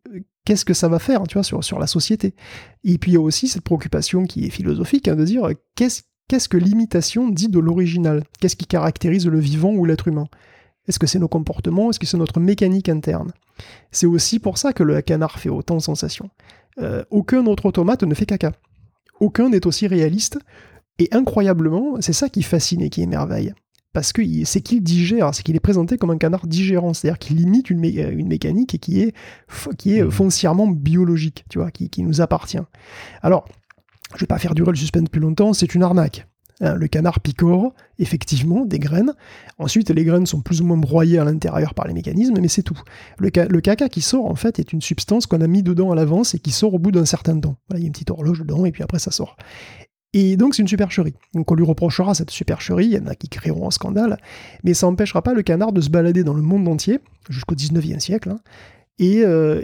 que ça va faire, tu vois, sur la société. Et puis il y a aussi cette préoccupation qui est philosophique, de dire qu'est-ce que l'imitation dit de l'original ? Qu'est-ce qui caractérise le vivant ou l'être humain ? Est-ce que c'est nos comportements ? Est-ce que c'est notre mécanique interne ? C'est aussi pour ça que le canard fait autant de sensations. Aucun autre automate ne fait caca. Aucun n'est aussi réaliste. Et incroyablement, c'est ça qui fascine et qui émerveille. Parce que c'est qu'il digère, c'est qu'il est présenté comme un canard digérant, c'est-à-dire qu'il imite une mécanique et qui est foncièrement biologique, tu vois, qui nous appartient. Alors, je vais pas faire durer le suspense plus longtemps, c'est une arnaque. Le canard picore, effectivement, des graines. Ensuite, les graines sont plus ou moins broyées à l'intérieur par les mécanismes, mais c'est tout. Le caca qui sort, en fait, est une substance qu'on a mis dedans à l'avance et qui sort au bout d'un certain temps. Voilà, il y a une petite horloge dedans et puis après ça sort. Et donc c'est une supercherie. Donc on lui reprochera cette supercherie, il y en a qui créeront un scandale, mais ça n'empêchera pas le canard de se balader dans le monde entier, jusqu'au 19e siècle, mais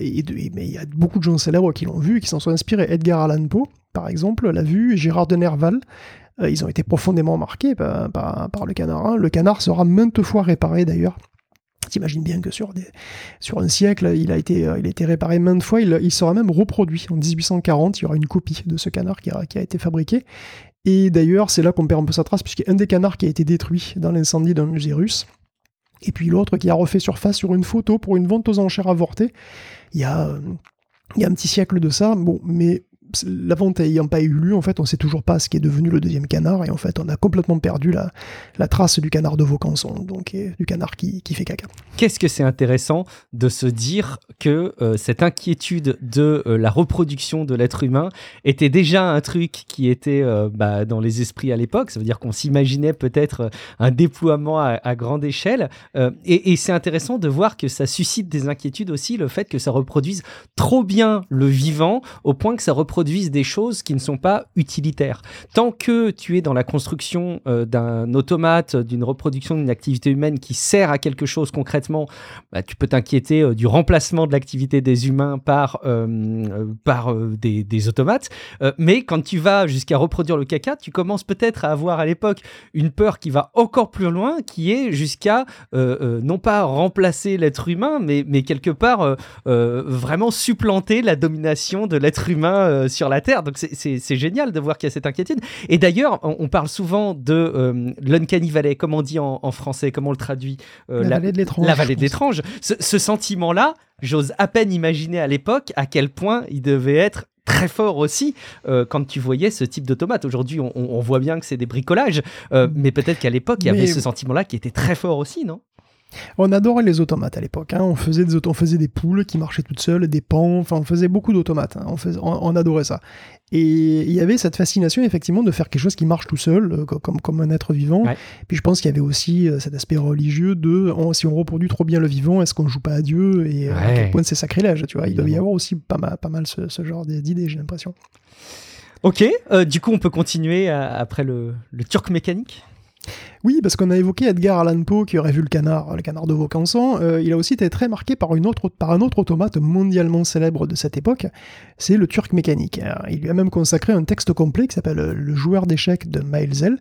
il y a beaucoup de gens célèbres qui l'ont vu et qui s'en sont inspirés. Edgar Allan Poe, par exemple, l'a vu, et Gérard de Nerval, ils ont été profondément marqués par le canard. Le canard sera maintes fois réparé d'ailleurs. T'imagines bien que sur un siècle, il a été réparé maintes fois, il sera même reproduit. En 1840, il y aura une copie de ce canard qui a été fabriqué. Et d'ailleurs, c'est là qu'on perd un peu sa trace, puisqu'il y a un des canards qui a été détruit dans l'incendie d'un musée russe, et puis l'autre qui a refait surface sur une photo pour une vente aux enchères avortée. Il y a un petit siècle de ça, bon, mais la vente ayant pas eu lieu, en fait, on sait toujours pas ce qui est devenu le deuxième canard, et en fait, on a complètement perdu la trace du canard de Vaucanson, donc du canard qui fait caca. Qu'est-ce que c'est intéressant de se dire que cette inquiétude de la reproduction de l'être humain était déjà un truc qui était dans les esprits à l'époque. Ça veut dire qu'on s'imaginait peut-être un déploiement à grande échelle. Et c'est intéressant de voir que ça suscite des inquiétudes aussi, le fait que ça reproduise trop bien le vivant, au point que ça reproduise des choses qui ne sont pas utilitaires. Tant que tu es dans la construction d'un automate, d'une reproduction d'une activité humaine qui sert à quelque chose concrètement, tu peux t'inquiéter du remplacement de l'activité des humains par des automates. Mais quand tu vas jusqu'à reproduire le caca, tu commences peut-être à avoir à l'époque une peur qui va encore plus loin, qui est jusqu'à non pas remplacer l'être humain, mais quelque part vraiment supplanter la domination de l'être humain sur la Terre. Donc c'est génial de voir qu'il y a cette inquiétude. Et d'ailleurs, on parle souvent de l'uncanny valley, comme on dit en français, comment on le traduit, la vallée de l'étrange. La vallée de l'étrange. Ce sentiment-là, j'ose à peine imaginer à l'époque à quel point il devait être très fort aussi quand tu voyais ce type d'automate. Aujourd'hui, on voit bien que c'est des bricolages, mais peut-être qu'à l'époque, il y avait ce sentiment-là qui était très fort aussi, non ? On adorait les automates à l'époque. Hein. On faisait des poules qui marchaient toutes seules, des pans, enfin on faisait beaucoup d'automates. Hein. On adorait ça. Et il y avait cette fascination effectivement de faire quelque chose qui marche tout seul, comme un être vivant. Ouais. Puis je pense qu'il y avait aussi cet aspect religieux de si on reproduit trop bien le vivant, est-ce qu'on ne joue pas à Dieu, et à quel point c'est sacrilège, tu vois. Il doit y avoir aussi pas mal ce genre d'idées, j'ai l'impression. Ok, du coup on peut continuer après le Turc mécanique. Oui, parce qu'on a évoqué Edgar Allan Poe qui aurait vu le canard de Vaucanson. Il a aussi été très marqué par un autre automate mondialement célèbre de cette époque, c'est le Turc mécanique. Alors, il lui a même consacré un texte complet qui s'appelle Le joueur d'échecs de Maelzel.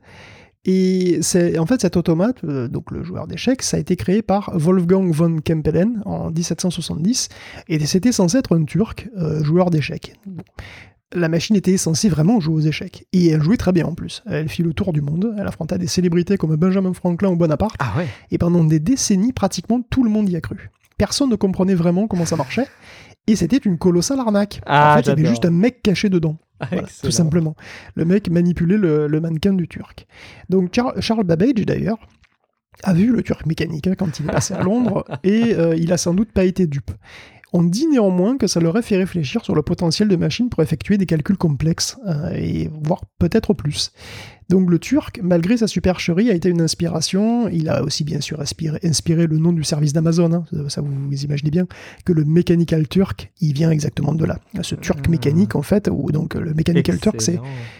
Et en fait, cet automate, donc le joueur d'échecs, ça a été créé par Wolfgang von Kempelen en 1770, et c'était censé être un Turc joueur d'échecs. Bon. La machine était censée vraiment jouer aux échecs. Et elle jouait très bien en plus. Elle fit le tour du monde. Elle affronta des célébrités comme Benjamin Franklin ou Bonaparte. Ah ouais. Et pendant des décennies, pratiquement tout le monde y a cru. Personne ne comprenait vraiment comment ça marchait. Et c'était une colossale arnaque. En fait, il y avait juste un mec caché dedans. Voilà, tout simplement. Le mec manipulait le mannequin du Turc. Donc Charles Babbage, d'ailleurs, a vu le Turc mécanique quand il est passé à Londres. Et il a sans doute pas été dupe. On dit néanmoins que ça leur a fait réfléchir sur le potentiel de machines pour effectuer des calculs complexes, et voire peut-être plus. Donc le Turc, malgré sa supercherie, a été une inspiration. Il a aussi bien sûr inspiré le nom du service d'Amazon. Hein. Ça vous imaginez bien que le Mechanical Turk, il vient exactement de là. Ce Turc mécanique en fait, ou donc le Mechanical Turk, c'est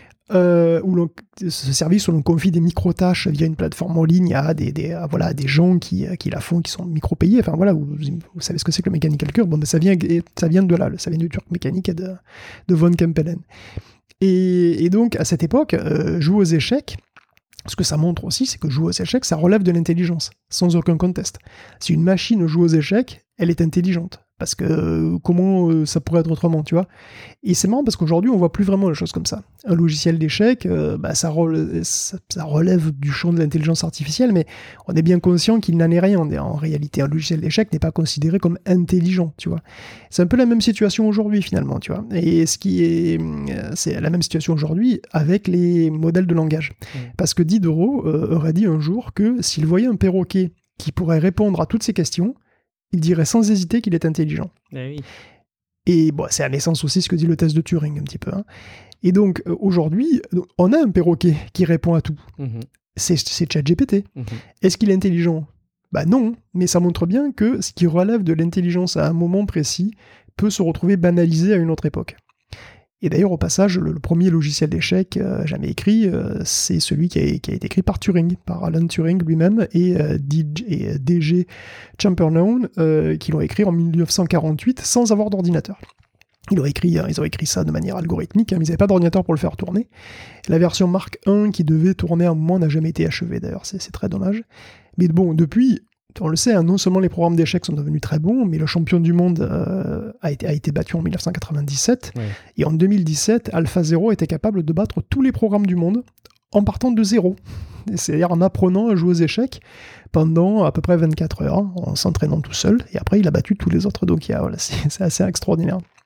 ce service où l'on confie des micro-tâches via une plateforme en ligne à des gens qui la font, qui sont micro-payés. Enfin voilà, vous savez ce que c'est que le Mechanical Turk. Bon, ben, ça vient de là, ça vient du Turc mécanique et de von Kempelen. Et donc, à cette époque, jouer aux échecs, ce que ça montre aussi, c'est que jouer aux échecs, ça relève de l'intelligence, sans aucun conteste. Si une machine joue aux échecs, elle est intelligente. Parce que comment ça pourrait être autrement, tu vois. Et c'est marrant parce qu'aujourd'hui, on voit plus vraiment les choses comme ça. Un logiciel d'échecs, ça relève du champ de l'intelligence artificielle, mais on est bien conscient qu'il n'en est rien. En réalité, un logiciel d'échecs n'est pas considéré comme intelligent, tu vois. C'est un peu la même situation aujourd'hui, finalement, tu vois. Et c'est la même situation aujourd'hui avec les modèles de langage. Parce que Diderot aurait dit un jour que s'il voyait un perroquet qui pourrait répondre à toutes ces questions, il dirait sans hésiter qu'il est intelligent. Oui. Et bon, c'est à l'essence aussi ce que dit le test de Turing un petit peu. Hein. Et donc, aujourd'hui, on a un perroquet qui répond à tout. Mm-hmm. C'est ChatGPT. Mm-hmm. Est-ce qu'il est intelligent ? Bah non, mais ça montre bien que ce qui relève de l'intelligence à un moment précis peut se retrouver banalisé à une autre époque. Et d'ailleurs, au passage, le premier logiciel d'échecs jamais écrit, c'est celui qui a été écrit par Turing, par Alan Turing lui-même, et D.G. Chamberlain, qui l'ont écrit en 1948 sans avoir d'ordinateur. Ils ont écrit ça de manière algorithmique, mais ils n'avaient pas d'ordinateur pour le faire tourner. La version Mark I qui devait tourner à un moment n'a jamais été achevée, d'ailleurs, c'est très dommage. Mais bon, depuis... On le sait, hein, non seulement les programmes d'échecs sont devenus très bons, mais le champion du monde a été battu en 1997. Ouais. Et en 2017, AlphaZero était capable de battre tous les programmes du monde en partant de zéro. C'est-à-dire en apprenant à jouer aux échecs pendant à peu près 24 heures, en s'entraînant tout seul. Et après, il a battu tous les autres. Donc c'est assez extraordinaire.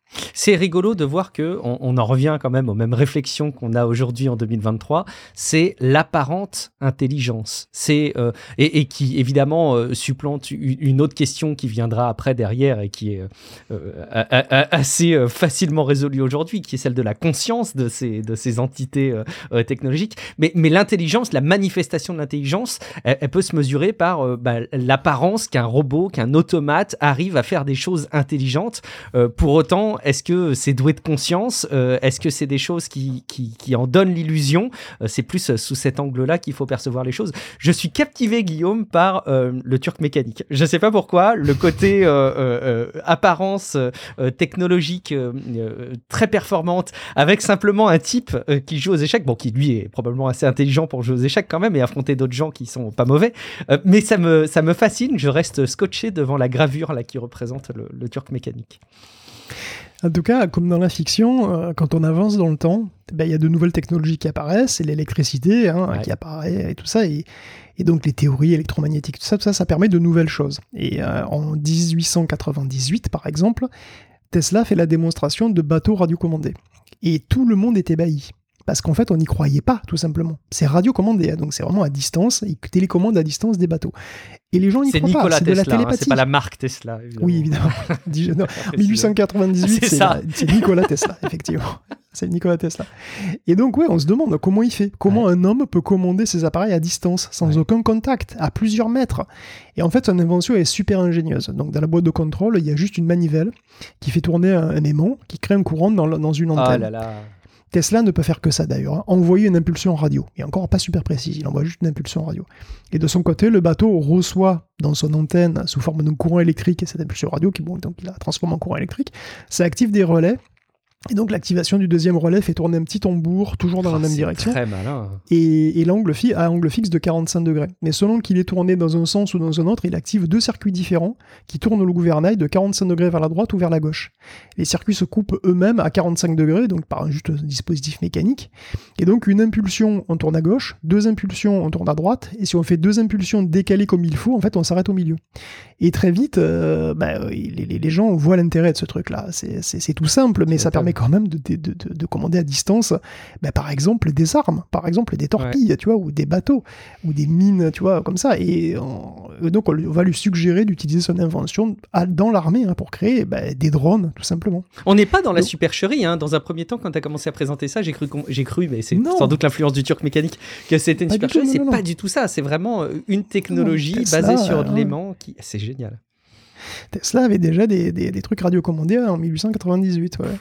C'est rigolo de voir que on en revient quand même aux mêmes réflexions qu'on a aujourd'hui en 2023. C'est l'apparente intelligence. Et qui évidemment supplante une autre question qui viendra après derrière et qui est assez facilement résolue aujourd'hui, qui est celle de la conscience de ces entités technologiques. Mais l'intelligence, la manifestation de l'intelligence, elle peut se mesurer par l'apparence qu'un robot, qu'un automate arrive à faire des choses intelligentes. Pour autant, est-ce que c'est doué de conscience ? Est-ce que c'est des choses qui en donnent l'illusion ? C'est plus sous cet angle-là qu'il faut percevoir les choses. Je suis captivé, Guillaume, par le Turc mécanique. Je ne sais pas pourquoi, le côté apparence technologique très performante, avec simplement un type qui joue aux échecs, bon, qui lui est probablement assez intelligent pour jouer aux échecs quand même et affronter d'autres gens qui sont pas mauvais. Mais ça me fascine, je reste scotché devant la gravure là, qui représente le Turc mécanique. En tout cas, comme dans la fiction, quand on avance dans le temps, il y a de nouvelles technologies qui apparaissent, et l'électricité qui apparaît et tout ça, et donc les théories électromagnétiques, tout ça permet de nouvelles choses. Et en 1898, par exemple, Tesla fait la démonstration de bateaux radiocommandés. Et tout le monde est ébahi. Parce qu'en fait, on n'y croyait pas, tout simplement. C'est radiocommandé, donc c'est vraiment à distance, il télécommande à distance des bateaux. Et les gens n'y croient pas, c'est Tesla, de la télépathie. C'est pas la marque Tesla, évidemment. Oui, évidemment. Non, 1898, c'est Nikola Tesla, effectivement. C'est Nikola Tesla. Et donc, on se demande comment il fait. Comment un homme peut commander ses appareils à distance, sans aucun contact, à plusieurs mètres. Et en fait, son invention est super ingénieuse. Donc, dans la boîte de contrôle, il y a juste une manivelle qui fait tourner un aimant, qui crée un courant dans une antenne. Oh là là. Tesla ne peut faire que ça d'ailleurs, envoyer une impulsion radio. Et encore pas super précise, il envoie juste une impulsion radio. Et de son côté, le bateau reçoit dans son antenne, sous forme d'un courant électrique, cette impulsion radio, donc il la transforme en courant électrique, ça active des relais. Et donc l'activation du deuxième relais fait tourner un petit tambour, toujours dans la même direction. Très malin. Et l'angle à angle fixe de 45 degrés. Mais selon qu'il est tourné dans un sens ou dans un autre, il active deux circuits différents qui tournent le gouvernail de 45 degrés vers la droite ou vers la gauche. Les circuits se coupent eux-mêmes à 45 degrés, donc par un juste dispositif mécanique. Et donc une impulsion, on tourne à gauche, deux impulsions, on tourne à droite, et si on fait deux impulsions décalées comme il faut, en fait on s'arrête au milieu. Et très vite, les gens voient l'intérêt de ce truc-là. C'est tout simple, mais ça permet quand même de commander à distance, par exemple, des armes, par exemple, des torpilles, tu vois, ou des bateaux, ou des mines, tu vois, comme ça. Et donc, on va lui suggérer d'utiliser son invention dans l'armée pour créer des drones, tout simplement. On n'est pas dans la supercherie. Dans un premier temps, quand tu as commencé à présenter ça, j'ai cru, mais c'est sans doute l'influence du Turc mécanique, que c'était une supercherie. C'est pas du tout ça. C'est vraiment une technologie basée sur de l'aimant. C'est génial. Tesla avait déjà des trucs radiocommandés en 1898, ouais.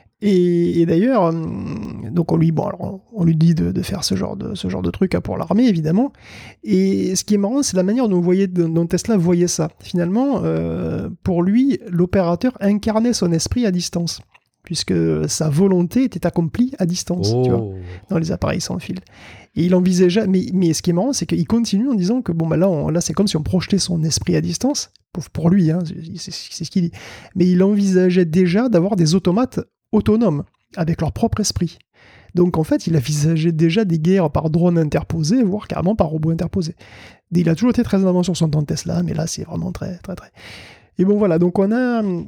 Et d'ailleurs, donc on lui dit de faire ce genre de truc pour l'armée, évidemment. Et ce qui est marrant, c'est la manière dont Tesla voyait ça. Finalement, pour lui, l'opérateur incarnait son esprit à distance, puisque sa volonté était accomplie à distance, tu vois, dans les appareils sans fil. Et il envisageait, mais ce qui est marrant, c'est qu'il continue en disant que là c'est comme si on projetait son esprit à distance, pour lui, c'est ce qu'il dit. Mais il envisageait déjà d'avoir des automates autonomes, avec leur propre esprit. Donc en fait, il envisageait déjà des guerres par drone interposé, voire carrément par robot interposé. Et il a toujours été très en avance sur son temps de Tesla, mais là c'est vraiment très très très. Et bon voilà, donc on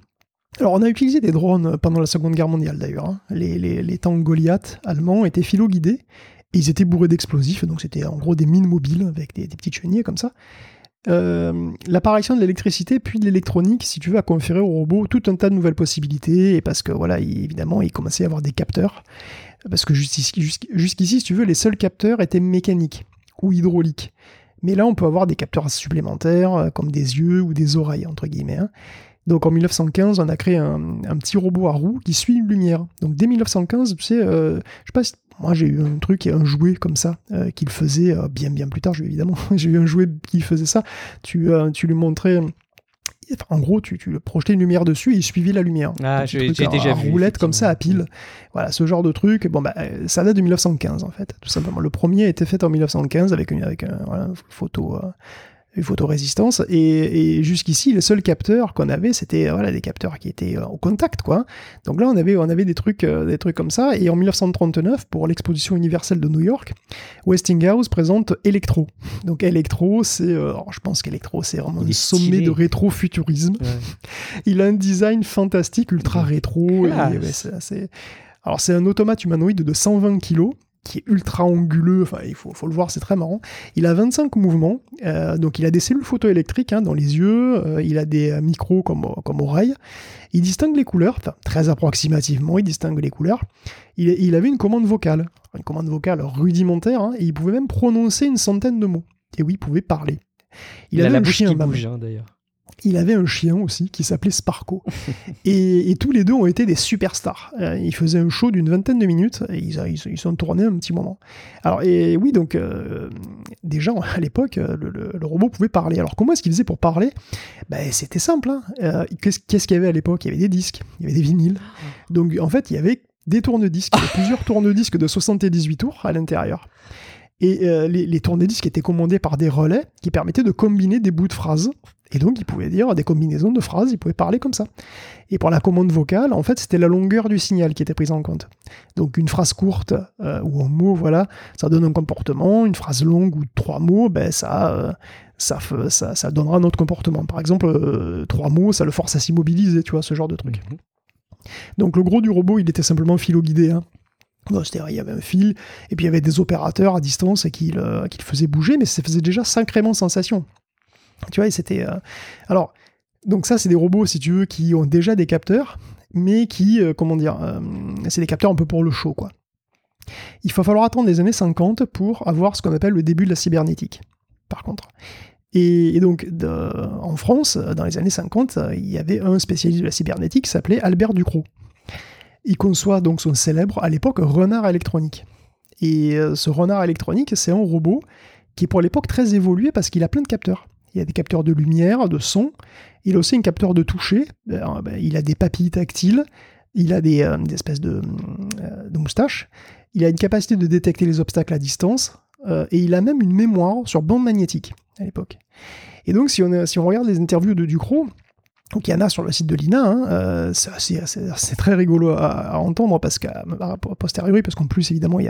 a utilisé des drones pendant la Seconde Guerre mondiale d'ailleurs. Les tanks Goliath allemands étaient philo-guidés, et ils étaient bourrés d'explosifs, donc c'était en gros des mines mobiles avec des petites chenilles comme ça. L'apparition de l'électricité puis de l'électronique, si tu veux, a conféré au robot tout un tas de nouvelles possibilités, et parce que évidemment il commençait à avoir des capteurs, parce que jusqu'ici, si tu veux, les seuls capteurs étaient mécaniques ou hydrauliques, mais là on peut avoir des capteurs supplémentaires comme des yeux ou des oreilles entre guillemets. Donc en 1915 on a créé un petit robot à roues qui suit une lumière. Donc dès 1915, tu sais, je sais pas si moi j'ai eu un jouet comme ça qu'il faisait bien plus tard, évidemment. J'ai eu un jouet qui faisait ça. Tu lui montrais, en gros, tu le projetais une lumière dessus et il suivait la lumière. Ah, j'ai déjà vu. Roulette comme ça à pile. Voilà, ce genre de truc. Bon, ça date de 1915 en fait, tout simplement. Le premier a été fait en 1915 avec une photo une photorésistance, et jusqu'ici les seuls capteurs qu'on avait c'était des capteurs qui étaient au contact quoi. Donc là on avait des trucs comme ça, et en 1939 pour l'exposition universelle de New York, Westinghouse présente Electro. Donc Electro c'est je pense qu'Electro c'est vraiment un sommet de rétro-futurisme. Il a un design fantastique, ultra rétro, alors c'est un automate humanoïde de 120 kg qui est ultra anguleux, enfin il faut le voir, c'est très marrant. Il a 25 mouvements, donc il a des cellules photoélectriques dans les yeux, il a des micros comme oreilles, il distingue les couleurs, enfin très approximativement il distingue les couleurs. Il avait une commande vocale rudimentaire, et il pouvait même prononcer une centaine de mots. Et oui, il pouvait parler. Il avait un chien qui bouge d'ailleurs. Il avait un chien aussi qui s'appelait Sparko. et tous les deux ont été des superstars. Ils faisaient un show d'une 20aine de minutes et ils sont tournés un petit moment. Alors, et oui, donc, déjà à l'époque, le robot pouvait parler. Alors, comment est-ce qu'il faisait pour parler ? C'était simple. Qu'est-ce qu'il y avait à l'époque ? Il y avait des disques, il y avait des vinyles. Donc, en fait, il y avait des tourne-disques. Il y avait plusieurs tourne-disques de 78 tours à l'intérieur. Et les tourne-disques étaient commandés par des relais qui permettaient de combiner des bouts de phrases. Et donc, il pouvait dire des combinaisons de phrases, il pouvait parler comme ça. Et pour la commande vocale, en fait, c'était la longueur du signal qui était prise en compte. Donc, une phrase courte ou un mot, voilà, ça donne un comportement. Une phrase longue ou 3 mots, ça donnera un autre comportement. Par exemple, 3 mots, ça le force à s'immobiliser, tu vois, ce genre de truc. Donc, le gros du robot, il était simplement filoguidé, Non, c'est-à-dire, il y avait un fil, et puis il y avait des opérateurs à distance qui le faisaient bouger, mais ça faisait déjà sacrément sensation. Tu vois, et c'était... Alors, donc ça, c'est des robots, si tu veux, qui ont déjà des capteurs, mais qui, c'est des capteurs un peu pour le show, quoi. Il va falloir attendre les années 50 pour avoir ce qu'on appelle le début de la cybernétique, par contre. Et donc, en France, dans les années 50, il y avait un spécialiste de la cybernétique qui s'appelait Albert Ducrot. Il conçoit donc son célèbre, à l'époque, renard électronique. Et ce renard électronique, c'est un robot qui est pour l'époque très évolué parce qu'il a plein de capteurs. Il y a des capteurs de lumière, de son. Il a aussi un capteur de toucher. Il a des papilles tactiles. Il a des espèces de moustaches. Il a une capacité de détecter les obstacles à distance. Et il a même une mémoire sur bande magnétique à l'époque. Et donc, si on regarde les interviews de Ducrot, donc il y en a sur le site de l'INA, c'est très rigolo à entendre parce qu'à posteriori, parce qu'en plus, évidemment, il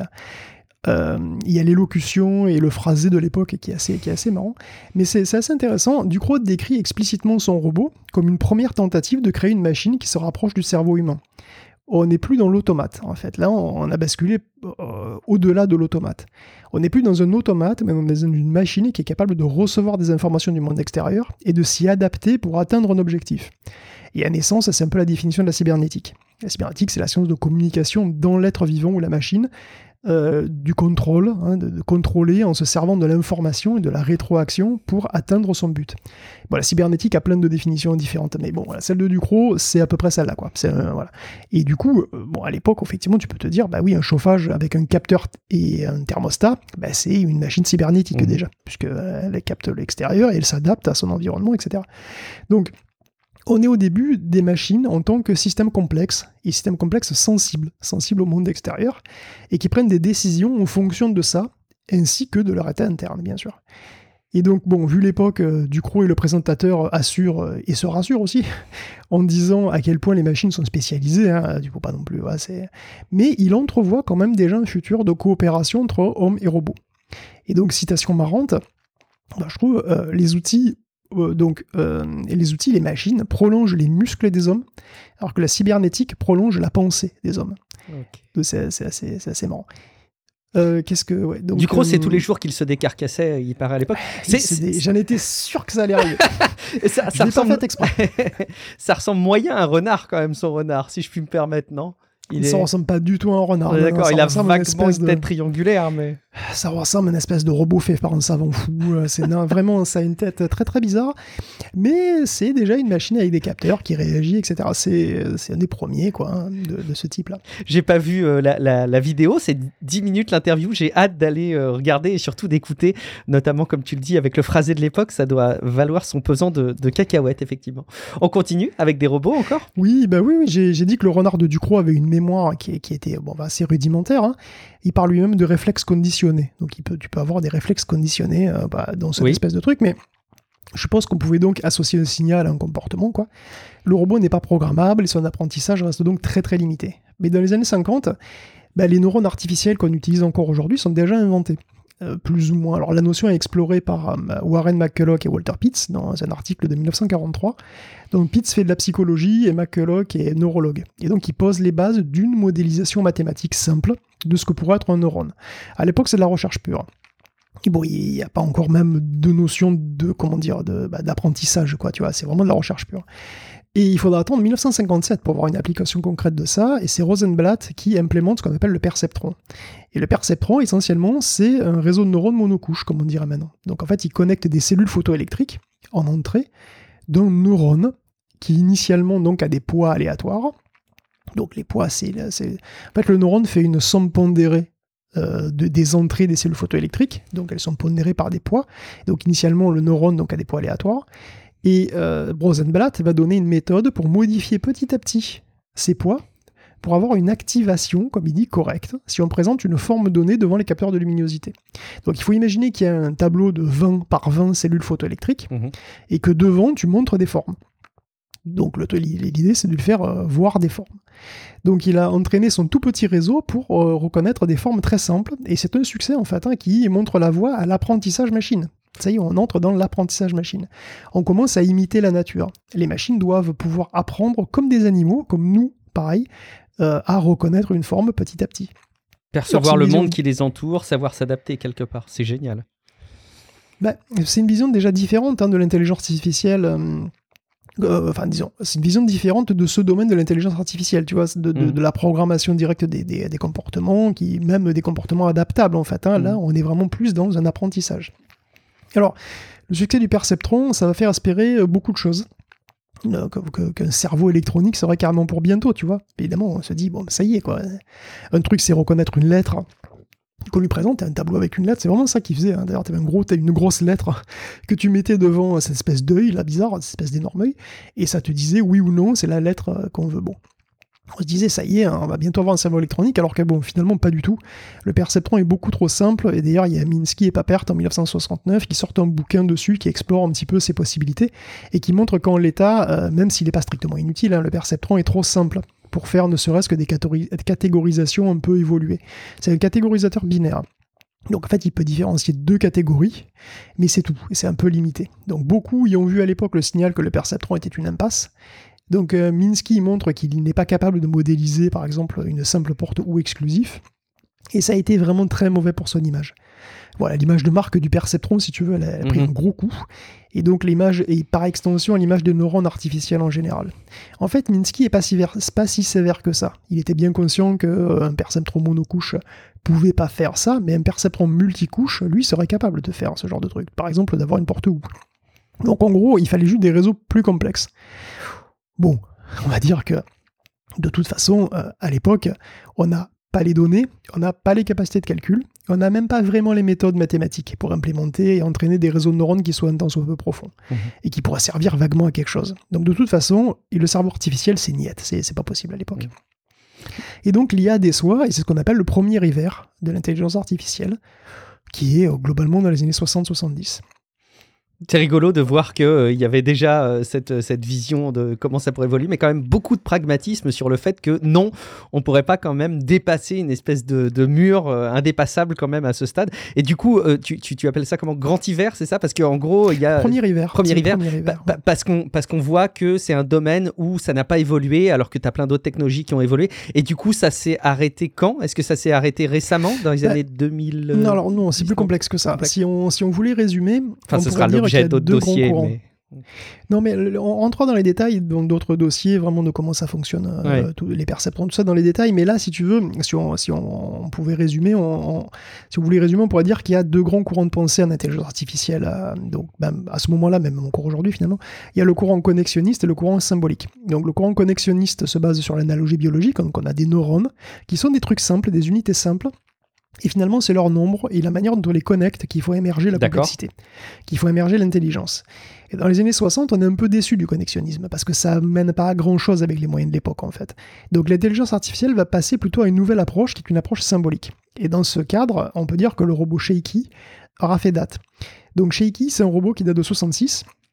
y a l'élocution et le phrasé de l'époque qui est assez marrant. Mais c'est assez intéressant. Ducrot décrit explicitement son robot comme une première tentative de créer une machine qui se rapproche du cerveau humain. On n'est plus dans l'automate, en fait. Là, on a basculé au-delà de l'automate. On n'est plus dans un automate, mais dans une machine qui est capable de recevoir des informations du monde extérieur et de s'y adapter pour atteindre un objectif. Et à naissance, c'est un peu la définition de la cybernétique. La cybernétique, c'est la science de communication dans l'être vivant ou la machine, du contrôle, de contrôler en se servant de l'information et de la rétroaction pour atteindre son but. Bon, la cybernétique a plein de définitions différentes, mais bon, voilà, celle de Ducrot, c'est à peu près celle-là, quoi. Voilà. Et du coup, à l'époque, effectivement, tu peux te dire, oui, un chauffage avec un capteur et un thermostat, c'est une machine cybernétique déjà, puisqu'elle capte l'extérieur et elle s'adapte à son environnement, etc. Donc, on est au début des machines en tant que système complexe, et système complexe sensible au monde extérieur, et qui prennent des décisions en fonction de ça, ainsi que de leur état interne, bien sûr. Et donc, vu l'époque, Ducrot et le présentateur assurent, et se rassurent aussi, en disant à quel point les machines sont spécialisées, du coup pas non plus, mais il entrevoit quand même déjà un futur de coopération entre hommes et robots. Et donc, citation marrante, je trouve, les outils, les machines prolongent les muscles des hommes, alors que la cybernétique prolonge la pensée des hommes. Okay. C'est assez marrant. Ducrot, c'est tous les jours qu'il se décarcassait, il paraît à l'époque. J'en étais sûr que ça allait arriver. ça ressemble... pas fait exprès. Ça ressemble moyen à un renard quand même, son renard, si je puis me permettre, non ? Ça ressemble pas du tout à un renard. D'accord, il a vaguement une tête triangulaire, mais... Ça ressemble à une espèce de robot fait par un savant fou. Vraiment, ça a une tête très très bizarre. Mais c'est déjà une machine avec des capteurs qui réagit, etc. C'est un des premiers, quoi, de ce type-là. J'ai pas vu la vidéo, c'est 10 minutes l'interview. J'ai hâte d'aller regarder et surtout d'écouter, notamment, comme tu le dis, avec le phrasé de l'époque, ça doit valoir son pesant de cacahuètes, effectivement. On continue avec des robots encore ? Oui, j'ai dit que le renard de Ducrot avait une mémoire qui était assez rudimentaire. Il parle lui-même de réflexes conditionnés. Donc tu peux avoir des réflexes conditionnés dans cette espèce de truc, mais Je suppose qu'on pouvait donc associer un signal à un comportement, quoi. Le robot n'est pas programmable et son apprentissage reste donc très très limité. Mais dans les années 50, les neurones artificiels qu'on utilise encore aujourd'hui sont déjà inventés. Plus ou moins. Alors la notion est explorée par Warren McCulloch et Walter Pitts dans un article de 1943. Donc Pitts fait de la psychologie et McCulloch est neurologue. Et donc il pose les bases d'une modélisation mathématique simple de ce que pourrait être un neurone. À l'époque, c'est de la recherche pure. Et bon, il n'y a pas encore même de notion d'apprentissage, quoi, tu vois, c'est vraiment de la recherche pure. Et il faudra attendre 1957 pour avoir une application concrète de ça, et c'est Rosenblatt qui implémente ce qu'on appelle le perceptron. Et le perceptron, essentiellement, c'est un réseau de neurones monocouches, comme on dirait maintenant. Donc en fait, il connecte des cellules photoélectriques en entrée d'un neurone qui initialement donc a des poids aléatoires. Donc les poids, en fait, le neurone fait une somme pondérée des entrées des cellules photoélectriques, donc elles sont pondérées par des poids. Donc initialement, le neurone donc, a des poids aléatoires. Et Rosenblatt va donner une méthode pour modifier petit à petit ces poids pour avoir une activation, comme il dit, correcte, si on présente une forme donnée devant les capteurs de luminosité. Donc il faut imaginer qu'il y a un tableau de 20 par 20 cellules photoélectriques, et que devant, tu montres des formes. Donc l'idée, c'est de lui faire voir des formes. Donc il a entraîné son tout petit réseau pour reconnaître des formes très simples, et c'est un succès en fait, qui montre la voie à l'apprentissage machine. Ça y est, on entre dans l'apprentissage machine. On commence à imiter la nature. Les machines doivent pouvoir apprendre comme des animaux, comme nous, pareil, à reconnaître une forme petit à petit. Percevoir le monde qui les entoure, savoir s'adapter quelque part, c'est génial. C'est une vision déjà différente de l'intelligence artificielle. C'est une vision différente de ce domaine de l'intelligence artificielle, tu vois, de la programmation directe des comportements, même des comportements adaptables, en fait. Là, on est vraiment plus dans un apprentissage. Alors, le succès du perceptron, ça va faire espérer beaucoup de choses. Qu'un cerveau électronique serait carrément pour bientôt, tu vois. Évidemment, on se dit, bon, ça y est, quoi. Un truc, c'est reconnaître une lettre qu'on lui présente, un tableau avec une lettre, c'est vraiment ça qu'il faisait. D'ailleurs, t'avais une grosse lettre que tu mettais devant cette espèce d'œil, là, bizarre, cette espèce d'énorme œil, et ça te disait oui ou non, c'est la lettre qu'on veut. Bon. On se disait, ça y est, on va bientôt avoir un cerveau électronique, alors que bon, finalement, pas du tout. Le perceptron est beaucoup trop simple, et d'ailleurs, il y a Minsky et Papert en 1969 qui sortent un bouquin dessus, qui explore un petit peu ses possibilités, et qui montre qu'en l'état, même s'il n'est pas strictement inutile, le perceptron est trop simple pour faire ne serait-ce que des catégorisations un peu évoluées. C'est un catégorisateur binaire. Donc en fait, il peut différencier deux catégories, mais c'est tout, et c'est un peu limité. Donc beaucoup y ont vu à l'époque le signal que le perceptron était une impasse. Donc Minsky montre qu'il n'est pas capable de modéliser, par exemple, une simple porte ou exclusif, et ça a été vraiment très mauvais pour son image. Voilà, l'image de marque du perceptron, si tu veux, elle a pris un gros coup, et donc l'image, et par extension, l'image des neurones artificiels en général. En fait, Minsky n'est pas si sévère que ça. Il était bien conscient qu'un perceptron monocouche pouvait pas faire ça, mais un perceptron multicouche, lui, serait capable de faire ce genre de truc. Par exemple, d'avoir une porte ou. Donc en gros, il fallait juste des réseaux plus complexes. Bon, on va dire que, de toute façon, à l'époque, on n'a pas les données, on n'a pas les capacités de calcul, on n'a même pas vraiment les méthodes mathématiques pour implémenter et entraîner des réseaux de neurones qui soient un tant soit peu profonds, et qui pourraient servir vaguement à quelque chose. Donc de toute façon, le cerveau artificiel, c'est niette, c'est pas possible à l'époque. Et donc l'IA déçoit, et c'est ce qu'on appelle le premier hiver de l'intelligence artificielle, qui est globalement dans les années 60-70. C'est rigolo de voir qu'il y avait déjà cette vision de comment ça pourrait évoluer, mais quand même beaucoup de pragmatisme sur le fait que non, on ne pourrait pas quand même dépasser une espèce de mur indépassable quand même à ce stade. Et du coup, tu appelles ça comment, grand hiver, c'est ça? Parce qu'en gros, il y a... Premier hiver. Parce qu'on voit que c'est un domaine où ça n'a pas évolué, alors que tu as plein d'autres technologies qui ont évolué. Et du coup, ça s'est arrêté quand? Est-ce que ça s'est arrêté récemment, dans les années 2000? Non, alors non, c'est plus complexe que ça. Si on voulait résumer, enfin, ce sera l'objet d'autres dossiers. Non, mais en rentrant dans les détails d'autres dossiers, vraiment de comment ça fonctionne, les perceptrons, tout ça dans les détails. Mais là, si tu veux, si on pouvait résumer, si on voulait résumer, on pourrait dire qu'il y a deux grands courants de pensée en intelligence artificielle. Donc, à ce moment-là, même encore aujourd'hui finalement, il y a le courant connexionniste et le courant symbolique. Donc, le courant connexionniste se base sur l'analogie biologique. Donc, on a des neurones qui sont des trucs simples, des unités simples. Et finalement, c'est leur nombre et la manière dont on les connecte qu'il faut émerger la complexité, qu'il faut émerger l'intelligence. Et dans les années 60, on est un peu déçu du connexionnisme, parce que ça mène pas à grand-chose avec les moyens de l'époque, en fait. Donc l'intelligence artificielle va passer plutôt à une nouvelle approche, qui est une approche symbolique. Et dans ce cadre, on peut dire que le robot Shaky aura fait date. Donc Shaky, c'est un robot qui date de 66,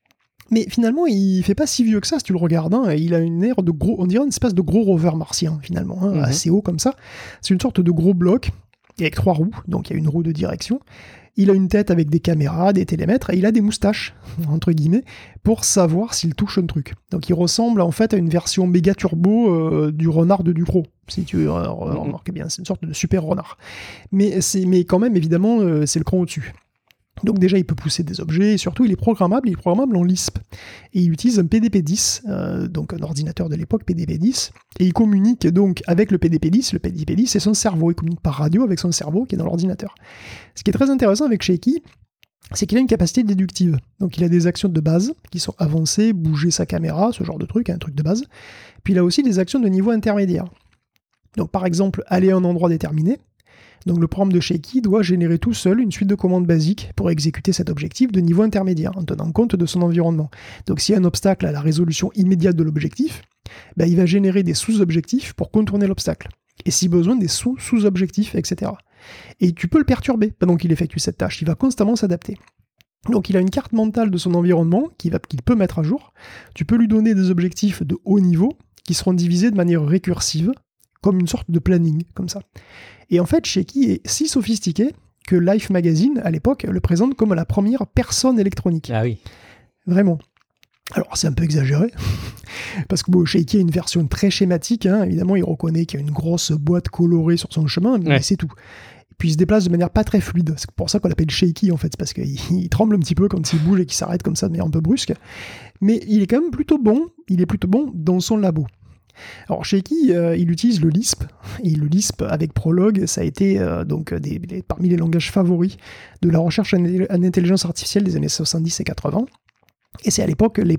Mais finalement, il fait pas si vieux que ça si tu le regardes. Hein. Il a une aire de gros, on dirait une espèce de gros rover martien finalement, hein, assez haut comme ça. C'est une sorte de gros bloc avec 3 roues, donc il y a une roue de direction. Il a une tête avec des caméras, des télémètres, et il a des moustaches, entre guillemets, pour savoir s'il touche un truc. Donc il ressemble en fait à une version méga turbo du renard de Ducrot, si tu remarques bien, c'est une sorte de super renard. Mais quand même, évidemment, c'est le cran au-dessus. Donc déjà, il peut pousser des objets, et surtout, il est programmable en Lisp. Et il utilise un PDP-10, donc un ordinateur de l'époque, PDP-10, et il communique donc avec le PDP-10. Le PDP-10, c'est son cerveau, il communique par radio avec son cerveau qui est dans l'ordinateur. Ce qui est très intéressant avec Shaky, c'est qu'il a une capacité déductive. Donc il a des actions de base qui sont avancer, bouger sa caméra, ce genre de truc, un truc de base. Puis il a aussi des actions de niveau intermédiaire. Donc par exemple, aller à un endroit déterminé. Donc le programme de Shaky doit générer tout seul une suite de commandes basiques pour exécuter cet objectif de niveau intermédiaire, en tenant compte de son environnement. Donc s'il y a un obstacle à la résolution immédiate de l'objectif, il va générer des sous-objectifs pour contourner l'obstacle. Et si besoin, des sous-objectifs, etc. Et tu peux le perturber pendant qu'il effectue cette tâche, il va constamment s'adapter. Donc il a une carte mentale de son environnement qu'il peut mettre à jour. Tu peux lui donner des objectifs de haut niveau qui seront divisés de manière récursive, comme une sorte de planning, comme ça. Et en fait, Shaky est si sophistiqué que Life Magazine, à l'époque, le présente comme la première personne électronique. Ah oui. Vraiment. Alors, c'est un peu exagéré, parce que Shaky a une version très schématique, hein. Évidemment, il reconnaît qu'il y a une grosse boîte colorée sur son chemin, mais c'est tout. Et puis, il se déplace de manière pas très fluide. C'est pour ça qu'on l'appelle Shaky, en fait, c'est parce qu'il tremble un petit peu quand il bouge et qu'il s'arrête comme ça de manière un peu brusque. Mais il est quand même plutôt bon, dans son labo. Alors Shaky, il utilise le Lisp, et le Lisp avec Prolog, ça a été parmi les langages favoris de la recherche en intelligence artificielle des années 70 et 80. Et c'est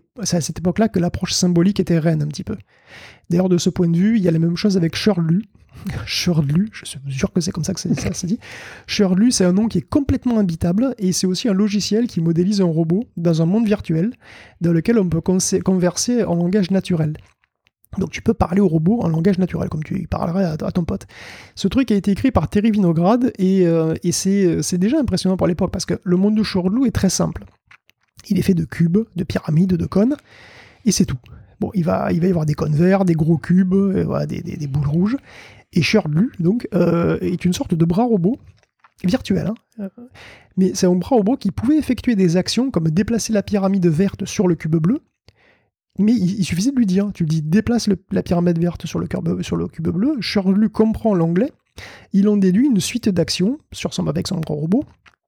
à cette époque-là que l'approche symbolique était reine un petit peu. D'ailleurs, de ce point de vue, il y a la même chose avec Shirley. Shirley, je suis sûr que c'est comme ça que ça se dit. Shirley, c'est un nom qui est complètement imbitable, et c'est aussi un logiciel qui modélise un robot dans un monde virtuel, dans lequel on peut converser en langage naturel. Donc tu peux parler au robot en langage naturel, comme tu parlerais à ton pote. Ce truc a été écrit par Terry Winograd, et c'est déjà impressionnant pour l'époque, parce que le monde de Shirley est très simple. Il est fait de cubes, de pyramides, de cônes, et c'est tout. Bon, il va y avoir des cônes verts, des gros cubes, des boules rouges, et Shirley, donc, est une sorte de bras robot, virtuel, hein. Mais c'est un bras robot qui pouvait effectuer des actions, comme déplacer la pyramide verte sur le cube bleu. Mais il suffisait de lui dire, tu lui dis déplace la pyramide verte sur le cube bleu, Shirley comprend l'anglais, il en déduit une suite d'actions avec son grand robot,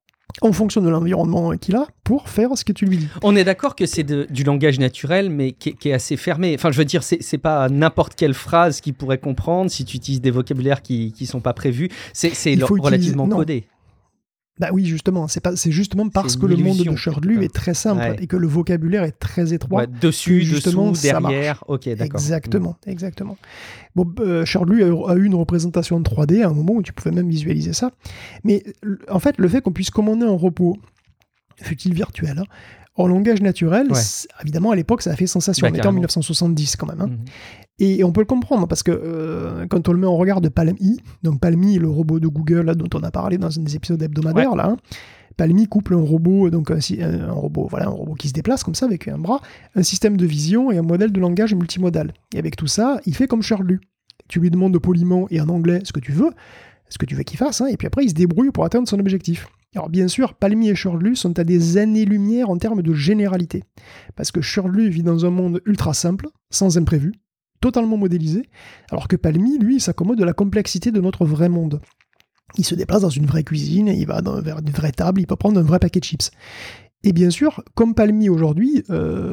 en fonction de l'environnement qu'il a, pour faire ce que tu lui dis. On est d'accord que c'est du langage naturel, mais qui est assez fermé. Enfin, je veux dire, c'est pas n'importe quelle phrase qu'il pourrait comprendre si tu utilises des vocabulaires qui sont pas prévus. C'est relativement codé. Bah oui, justement, c'est justement parce que le monde de Shirley est très simple et que le vocabulaire est très étroit. Ouais, dessus, dessous, derrière. Ok, d'accord. Exactement. Bon, Shirley a eu une représentation en 3D à un moment où tu pouvais même visualiser ça. Mais en fait, le fait qu'on puisse commander un robot, fut-il virtuel, hein, en langage naturel, évidemment, à l'époque, ça a fait sensation. On était en 1970 quand même. Hein. Et on peut le comprendre, parce que quand on le met en regard de Palm-E, donc Palm-E, le robot de Google là, dont on a parlé dans un des épisodes hebdomadaires, là, hein, Palm-E couple un robot, donc un robot qui se déplace comme ça avec un bras, un système de vision et un modèle de langage multimodal. Et avec tout ça, il fait comme Shirley. Tu lui demandes poliment et en anglais ce que tu veux qu'il fasse, hein, et puis après il se débrouille pour atteindre son objectif. Alors bien sûr, Palm-E et Shirley sont à des années-lumière en termes de généralité, parce que Shirley vit dans un monde ultra simple, sans imprévu, totalement modélisé, alors que Palm-E, lui, s'accommode de la complexité de notre vrai monde. Il se déplace dans une vraie cuisine, il va vers une vraie table, il peut prendre un vrai paquet de chips. Et bien sûr, comme Palm-E aujourd'hui,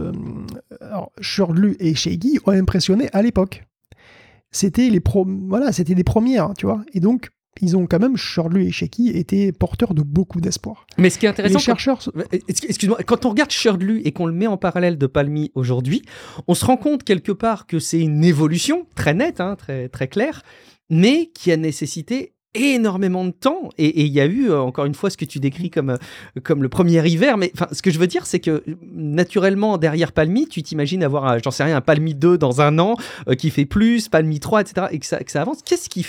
Shirley et Shaky ont impressionné à l'époque. C'était des premières, tu vois, et donc ils ont quand même, Shirley et Shaky, été porteurs de beaucoup d'espoir. Mais ce qui est intéressant, les chercheurs... excuse-moi, quand on regarde Shirley et qu'on le met en parallèle de Palm-E aujourd'hui, on se rend compte quelque part que c'est une évolution très nette, hein, très, très claire, mais qui a nécessité énormément de temps, et il y a eu encore une fois ce que tu décris comme le premier hiver, mais ce que je veux dire, c'est que naturellement derrière Palm-E, tu t'imagines avoir un Palm-E 2 dans un an qui fait plus, Palm-E 3, etc., et que ça avance. Qu'est-ce qui fait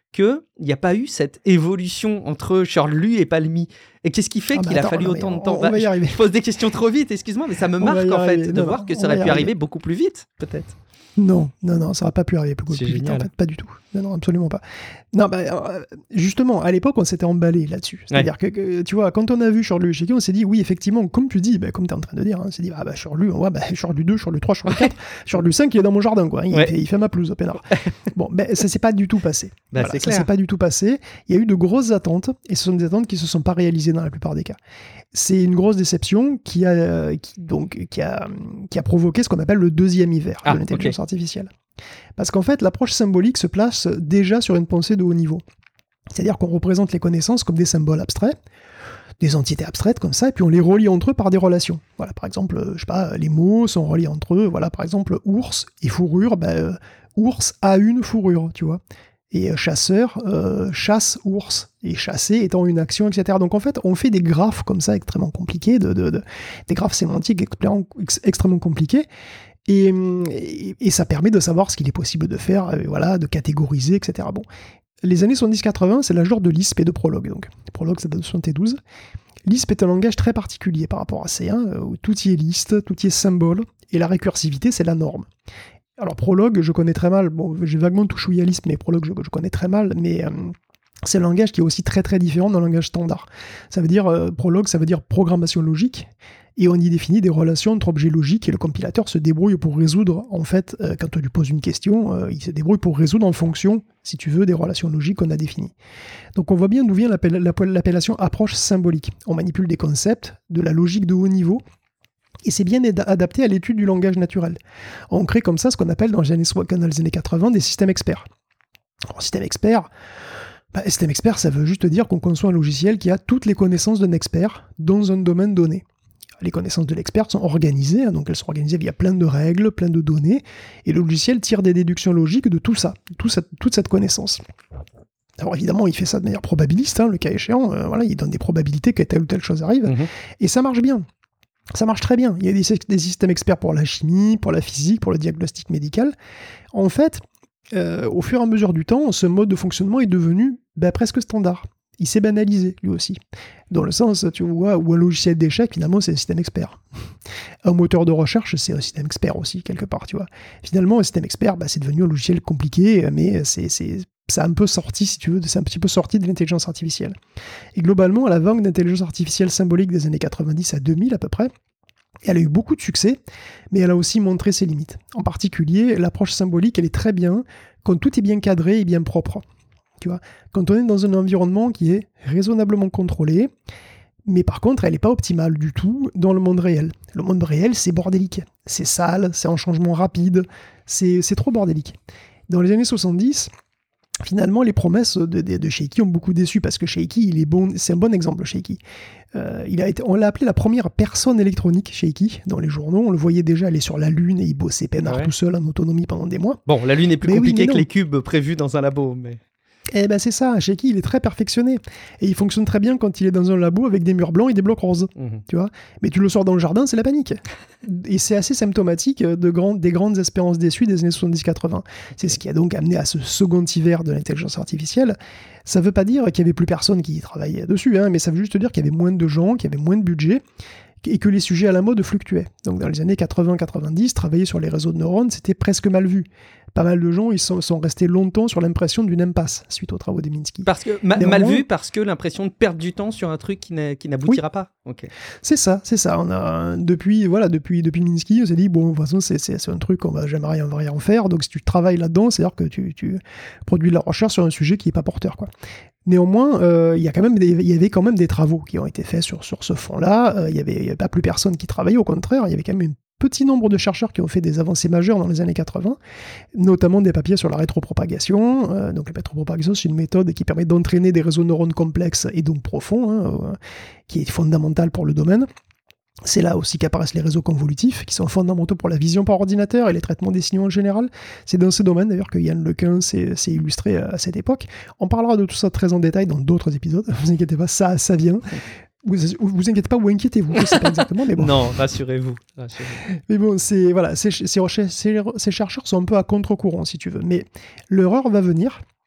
qu'il n'y a pas eu cette évolution entre Shirley et Palmy. Et qu'est-ce qui fait qu'il a fallu autant de temps? Je pose des questions trop vite, excuse-moi, mais ça me marque en fait de voir que ça aurait pu arriver beaucoup plus vite, peut-être. Non, ça n'aurait pas pu arriver beaucoup plus vite, en fait, pas du tout. Non, absolument pas. Non, justement, à l'époque, on s'était emballé là-dessus. C'est-à-dire que, tu vois, quand on a vu Shirley et Shaky, on s'est dit, oui, effectivement, comme tu dis, comme tu es en train de dire, on s'est dit, Shirley, Shirley 2, Shirley 3, Shirley 4, Shirley 5, il est dans mon jardin, quoi. Il fait ma pelouse au peinard. Bon, ça s'est pas du tout passé. C'est clair. Ça s'est pas du tout passé. Il y a eu de grosses attentes, et ce sont des attentes qui se sont pas réalisées dans la plupart des cas. C'est une grosse déception qui a provoqué ce qu'on appelle le deuxième hiver de l'intelligence artificielle. Parce qu'en fait, l'approche symbolique se place déjà sur une pensée de haut niveau. C'est-à-dire qu'on représente les connaissances comme des symboles abstraits, des entités abstraites comme ça, et puis on les relie entre eux par des relations. Voilà, par exemple, les mots sont reliés entre eux. Voilà, par exemple, ours et fourrure, ours a une fourrure, tu vois. Et chasseur chasse ours, et chasser étant une action, etc. Donc en fait, on fait des graphes comme ça extrêmement compliqués, des graphes sémantiques extrêmement compliqués, et ça permet de savoir ce qu'il est possible de faire, de catégoriser, etc. Bon, les années 70-80, c'est l'âge d'or de Lisp et de Prolog. Donc Prolog, ça date de 72. Lisp est un langage très particulier par rapport à C1, où tout y est liste, tout y est symbole, et la récursivité, c'est la norme. Alors Prolog, je connais très mal, j'ai vaguement touché à Lisp, mais Prolog, je connais très mal, mais c'est un langage qui est aussi très très différent d'un langage standard. Ça veut dire, Prolog, ça veut dire programmation logique, et on y définit des relations entre objets logiques, et le compilateur se débrouille pour résoudre, en fait, quand on lui pose une question, il se débrouille pour résoudre en fonction, si tu veux, des relations logiques qu'on a définies. Donc on voit bien d'où vient l'appellation approche symbolique. On manipule des concepts, de la logique de haut niveau, et c'est bien adapté à l'étude du langage naturel. On crée comme ça ce qu'on appelle dans les années 80 des systèmes experts. Alors, système expert, ça veut juste dire qu'on conçoit un logiciel qui a toutes les connaissances d'un expert dans un domaine donné. Les connaissances de l'expert sont organisées, donc elles sont organisées via plein de règles, plein de données, et le logiciel tire des déductions logiques de tout ça, toute cette connaissance. Alors évidemment, il fait ça de manière probabiliste, le cas échéant, il donne des probabilités que telle ou telle chose arrive, et ça marche bien. Ça marche très bien. Il y a des systèmes experts pour la chimie, pour la physique, pour le diagnostic médical. En fait, au fur et à mesure du temps, ce mode de fonctionnement est devenu presque standard. Il s'est banalisé, lui aussi. Dans le sens, tu vois, où un logiciel d'échecs, finalement, c'est un système expert. Un moteur de recherche, c'est un système expert aussi, quelque part, tu vois. Finalement, un système expert, c'est devenu un logiciel compliqué, mais c'est un peu sorti, si tu veux, c'est un petit peu sorti de l'intelligence artificielle. Et globalement, à la vague d'intelligence artificielle symbolique des années 90 à 2000 à peu près, elle a eu beaucoup de succès, mais elle a aussi montré ses limites. En particulier, l'approche symbolique, elle est très bien quand tout est bien cadré et bien propre. Tu vois, quand on est dans un environnement qui est raisonnablement contrôlé, mais par contre, elle n'est pas optimale du tout dans le monde réel. Le monde réel, c'est bordélique. C'est sale, c'est un changement rapide, c'est trop bordélique. Dans les années 70, finalement, les promesses de Shaky ont beaucoup déçu, parce que Shaky, c'est un bon exemple, Shaky. On l'a appelé la première personne électronique, Shaky, dans les journaux. On le voyait déjà aller sur la Lune et il bossait peinard tout seul en autonomie pendant des mois. Bon, la Lune est plus compliquée que les cubes prévus dans un labo, mais... c'est ça, Shaky, il est très perfectionné. Et il fonctionne très bien quand il est dans un labo avec des murs blancs et des blocs roses. Tu vois. Mais tu le sors dans le jardin, c'est la panique. Et c'est assez symptomatique des grandes espérances déçues des années 70-80. C'est ce qui a donc amené à ce second hiver de l'intelligence artificielle. Ça ne veut pas dire qu'il n'y avait plus personne qui travaillait dessus, mais ça veut juste dire qu'il y avait moins de gens, qu'il y avait moins de budget, et que les sujets à la mode fluctuaient. Donc dans les années 80-90, travailler sur les réseaux de neurones, c'était presque mal vu. Pas mal de gens ils sont restés longtemps sur l'impression d'une impasse suite aux travaux des Minsky. Parce que mal vu, parce que l'impression de perdre du temps sur un truc qui n'aboutira pas. Okay. C'est ça. On a depuis Minsky, on s'est dit bon, de toute façon c'est un truc qu'on va jamais rien en faire. Donc si tu travailles là-dedans, c'est-à-dire que tu produis de la recherche sur un sujet qui est pas porteur, quoi. Néanmoins, il y avait quand même des travaux qui ont été faits sur ce fond-là. Il y avait pas plus personne qui travaillait, au contraire, il y avait quand même un petit nombre de chercheurs qui ont fait des avancées majeures dans les années 80, notamment des papiers sur la rétropropagation. Donc la rétropropagation, c'est une méthode qui permet d'entraîner des réseaux de neurones complexes et donc profonds, qui est fondamentale pour le domaine. C'est là aussi qu'apparaissent les réseaux convolutifs, qui sont fondamentaux pour la vision par ordinateur et les traitements des signaux en général. C'est dans ce domaine d'ailleurs que Yann Lequin s'est illustré à cette époque. On parlera de tout ça très en détail dans d'autres épisodes, ne vous inquiétez pas, ça vient. Vous inquiétez pas ou inquiétez-vous, je sais pas exactement, mais bon. Non, rassurez-vous. Mais bon, ces chercheurs sont un peu à contre-courant, si tu veux. Mais l'erreur va venir